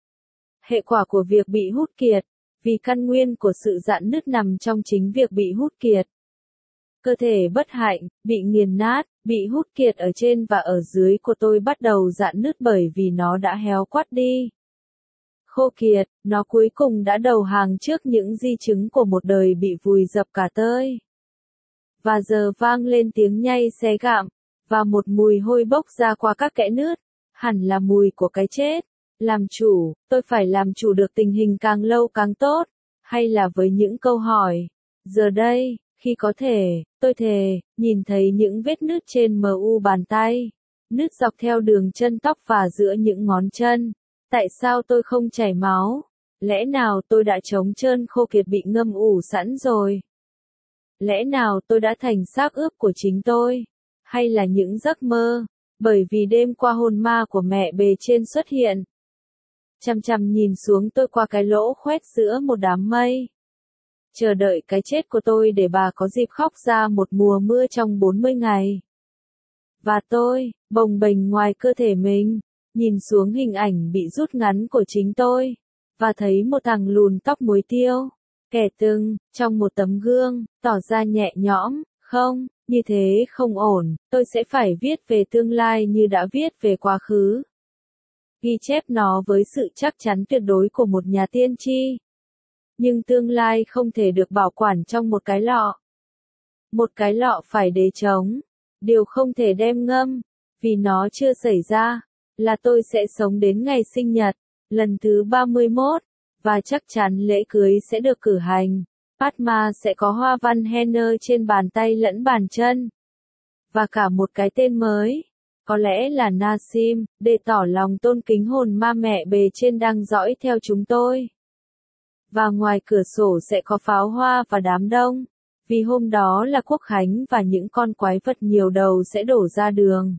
Hệ quả của việc bị hút kiệt, vì căn nguyên của sự rạn nứt nằm trong chính việc bị hút kiệt. Cơ thể bất hạnh, bị nghiền nát, bị hút kiệt ở trên và ở dưới của tôi bắt đầu rạn nứt bởi vì nó đã héo quắt đi. Khô kiệt, nó cuối cùng đã đầu hàng trước những di chứng của một đời bị vùi dập cả tơi. Và giờ vang lên tiếng nhay xé gạm, và một mùi hôi bốc ra qua các kẽ nứt, hẳn là mùi của cái chết. Làm chủ, tôi phải làm chủ được tình hình càng lâu càng tốt, hay là với những câu hỏi. Giờ đây, khi có thể, tôi thề, nhìn thấy những vết nứt trên mu bàn tay, nứt dọc theo đường chân tóc và giữa những ngón chân. Tại sao tôi không chảy máu? Lẽ nào tôi đã trống trơn khô kiệt bị ngâm ủ sẵn rồi? Lẽ nào tôi đã thành xác ướp của chính tôi? Hay là những giấc mơ, Bởi vì đêm qua hồn ma của mẹ bề trên xuất hiện. Chằm chằm nhìn xuống tôi qua cái lỗ khoét giữa một đám mây. Chờ đợi cái chết của tôi để bà có dịp khóc ra một mùa mưa trong 40 ngày. Và tôi, bồng bềnh ngoài cơ thể mình, nhìn xuống hình ảnh bị rút ngắn của chính tôi, và thấy một thằng lùn tóc muối tiêu, kẻ từng, trong một tấm gương, tỏ ra nhẹ nhõm, không, như thế không ổn, tôi sẽ phải viết về tương lai như đã viết về quá khứ. Ghi chép nó với sự chắc chắn tuyệt đối của một nhà tiên tri. Nhưng tương lai không thể được bảo quản trong một cái lọ. Một cái lọ phải đế trống. Điều không thể đem ngâm, vì nó chưa xảy ra, là tôi sẽ sống đến ngày sinh nhật, lần thứ 31, và chắc chắn lễ cưới sẽ được cử hành. Padma sẽ có hoa văn henna trên bàn tay lẫn bàn chân. Và cả một cái tên mới, có lẽ là Nasim, để tỏ lòng tôn kính hồn ma mẹ bề trên đang dõi theo chúng tôi. Và ngoài cửa sổ sẽ có pháo hoa và đám đông. Vì hôm đó là quốc khánh và những con quái vật nhiều đầu sẽ đổ ra đường.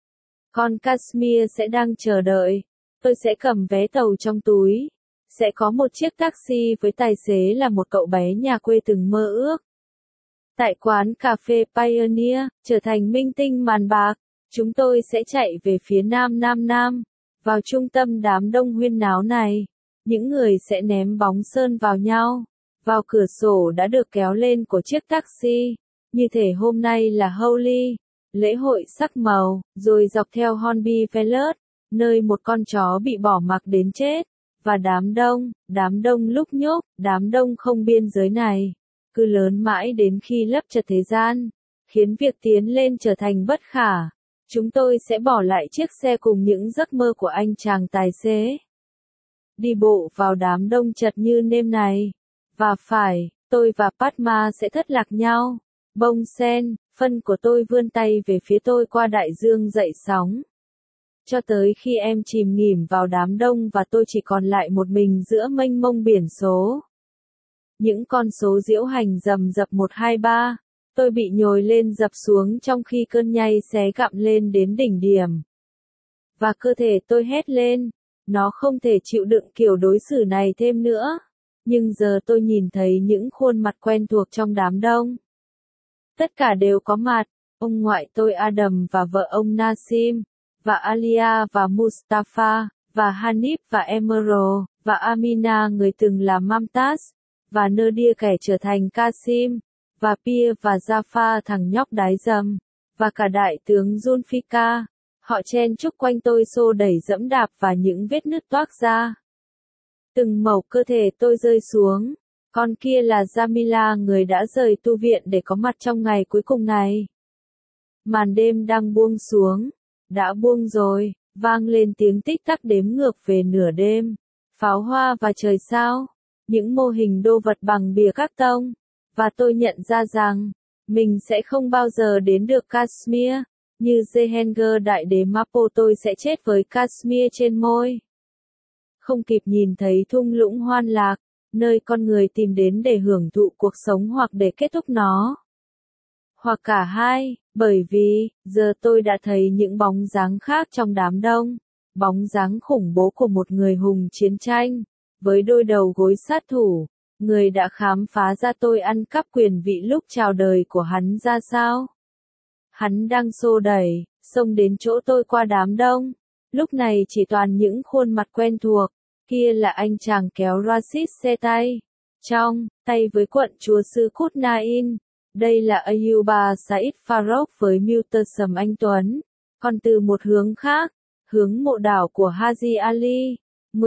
Con Kashmir sẽ đang chờ đợi. Tôi sẽ cầm vé tàu trong túi. Sẽ có một chiếc taxi với tài xế là một cậu bé nhà quê từng mơ ước. Tại quán cà phê Pioneer, trở thành minh tinh màn bạc, chúng tôi sẽ chạy về phía Nam, vào trung tâm đám đông huyên náo này. Những người sẽ ném bóng sơn vào nhau. Vào cửa sổ đã được kéo lên của chiếc taxi, như thể hôm nay là Holi, lễ hội sắc màu, rồi dọc theo Hornby Fellows, nơi một con chó bị bỏ mặc đến chết, và đám đông lúc nhúc, đám đông không biên giới này, cứ lớn mãi đến khi lấp chật thế gian, khiến việc tiến lên trở thành bất khả. Chúng tôi sẽ bỏ lại chiếc xe cùng những giấc mơ của anh chàng tài xế. Đi bộ vào đám đông chật như nêm này. Và phải, tôi và Padma sẽ thất lạc nhau. Bông sen, phân của tôi vươn tay về phía tôi qua đại dương dậy sóng. Cho tới khi em chìm nghỉm vào đám đông và tôi chỉ còn lại một mình giữa mênh mông biển số. Những con số diễu hành rầm rập 123, tôi bị nhồi lên dập xuống trong khi cơn nhây xé gặm lên đến đỉnh điểm. Và cơ thể tôi hét lên, nó không thể chịu đựng kiểu đối xử này thêm nữa. Nhưng giờ tôi nhìn thấy những khuôn mặt quen thuộc trong đám đông. Tất cả đều có mặt, ông ngoại tôi Adam và vợ ông Nasim, và Alia và Mustafa, và Hanif và Emerald, và Amina người từng là Mamtaz, và Nadia kẻ trở thành Kasim, và Pia và Jafar thằng nhóc đái dầm, và cả đại tướng Zulfikar. Họ chen chúc quanh tôi xô đẩy dẫm đạp và những vết nứt toác ra. Từng mẩu cơ thể tôi rơi xuống. Con kia là Jamila người đã rời tu viện để có mặt trong ngày cuối cùng này. Màn đêm đang buông xuống. Đã buông rồi, vang lên tiếng tích tắc đếm ngược về nửa đêm. Pháo hoa và trời sao. Những mô hình đô vật bằng bìa các tông. Và tôi nhận ra rằng, mình sẽ không bao giờ đến được Kashmir. Như Jehangir đại đế Mapo tôi sẽ chết với Kashmir trên môi. Không kịp nhìn thấy thung lũng hoan lạc, nơi con người tìm đến để hưởng thụ cuộc sống hoặc để kết thúc nó. Hoặc cả hai, bởi vì, giờ tôi đã thấy những bóng dáng khác trong đám đông. Bóng dáng khủng bố của một người hùng chiến tranh, với đôi đầu gối sát thủ, người đã khám phá ra tôi ăn cắp quyền vị lúc chào đời của hắn ra sao. Hắn đang xô đẩy, xông đến chỗ tôi qua đám đông. Lúc này chỉ toàn những khuôn mặt quen thuộc. Kia là anh chàng kéo Rashid xe tay. Trong, tay với quận chúa sư Kut Nain. Đây là Ayuba Said Farouk với Mutasam Anh Tuấn. Còn từ một hướng khác, hướng mộ đảo của Haji Ali.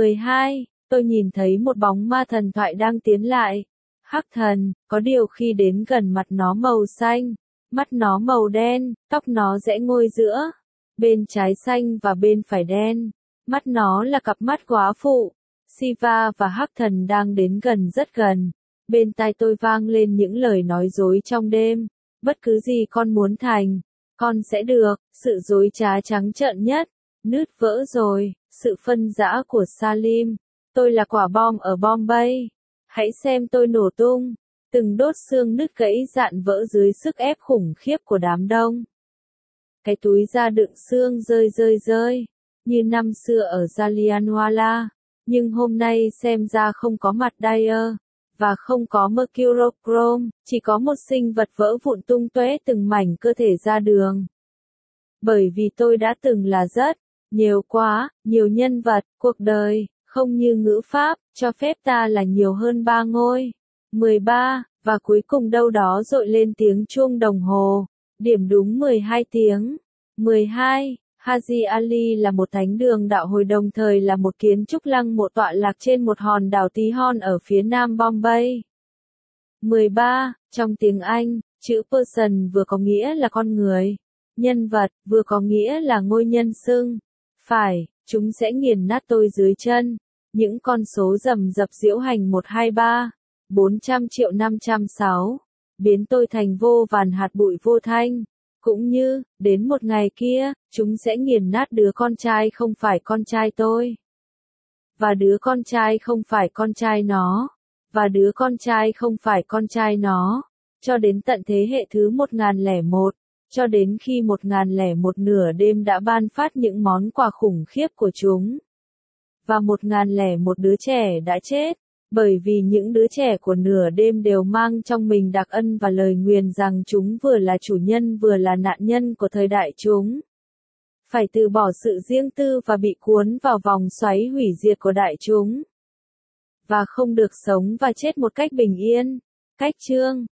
12, tôi nhìn thấy một bóng ma thần thoại đang tiến lại. Hắc thần, có điều khi đến gần mặt nó màu xanh, mắt nó màu đen, tóc nó rẽ ngôi giữa. Bên trái xanh và bên phải đen. Mắt nó là cặp mắt góa phụ. Siva và Hắc Thần đang đến gần rất gần. Bên tai tôi vang lên những lời nói dối trong đêm. Bất cứ gì con muốn thành, con sẽ được. Sự dối trá trắng trợn nhất. Nứt vỡ rồi. Sự phân rã của Salim. Tôi là quả bom ở Bombay. Hãy xem tôi nổ tung. Từng đốt xương nứt gãy dạn vỡ dưới sức ép khủng khiếp của đám đông. cái túi da đựng xương rơi, như năm xưa ở Jallianwala, nhưng hôm nay xem ra không có mặt Dyer, và không có Mercurochrome, chỉ có một sinh vật vỡ vụn tung tóe từng mảnh cơ thể ra đường. Bởi vì tôi đã từng là rất nhiều quá, nhiều nhân vật, cuộc đời, không như ngữ pháp, cho phép ta là nhiều hơn 3 ngôi. 13, và cuối cùng đâu đó dội lên tiếng chuông đồng hồ, điểm đúng 12 tiếng. 12, Haji Ali là một thánh đường đạo hồi đồng thời là một kiến trúc lăng mộ tọa lạc trên một hòn đảo tí hon ở phía nam Bombay. 13, trong tiếng Anh, chữ person vừa có nghĩa là con người, nhân vật, vừa có nghĩa là ngôi nhân xưng. Phải, chúng sẽ nghiền nát tôi dưới chân. Những con số rầm rập diễu hành 123, 400 triệu 506, biến tôi thành vô vàn hạt bụi vô thanh. Cũng như, đến một ngày kia, chúng sẽ nghiền nát đứa con trai không phải con trai tôi. Và đứa con trai không phải con trai nó. Và đứa con trai không phải con trai nó. Cho đến tận thế hệ thứ 1001. Cho đến khi 1001 nửa đêm đã ban phát những món quà khủng khiếp của chúng. Và 1001 đứa trẻ đã chết. Bởi vì những đứa trẻ của nửa đêm đều mang trong mình đặc ân và lời nguyền rằng chúng vừa là chủ nhân vừa là nạn nhân của thời đại chúng. Phải từ bỏ sự riêng tư và bị cuốn vào vòng xoáy hủy diệt của đại chúng. Và không được sống và chết một cách bình yên. Cách chương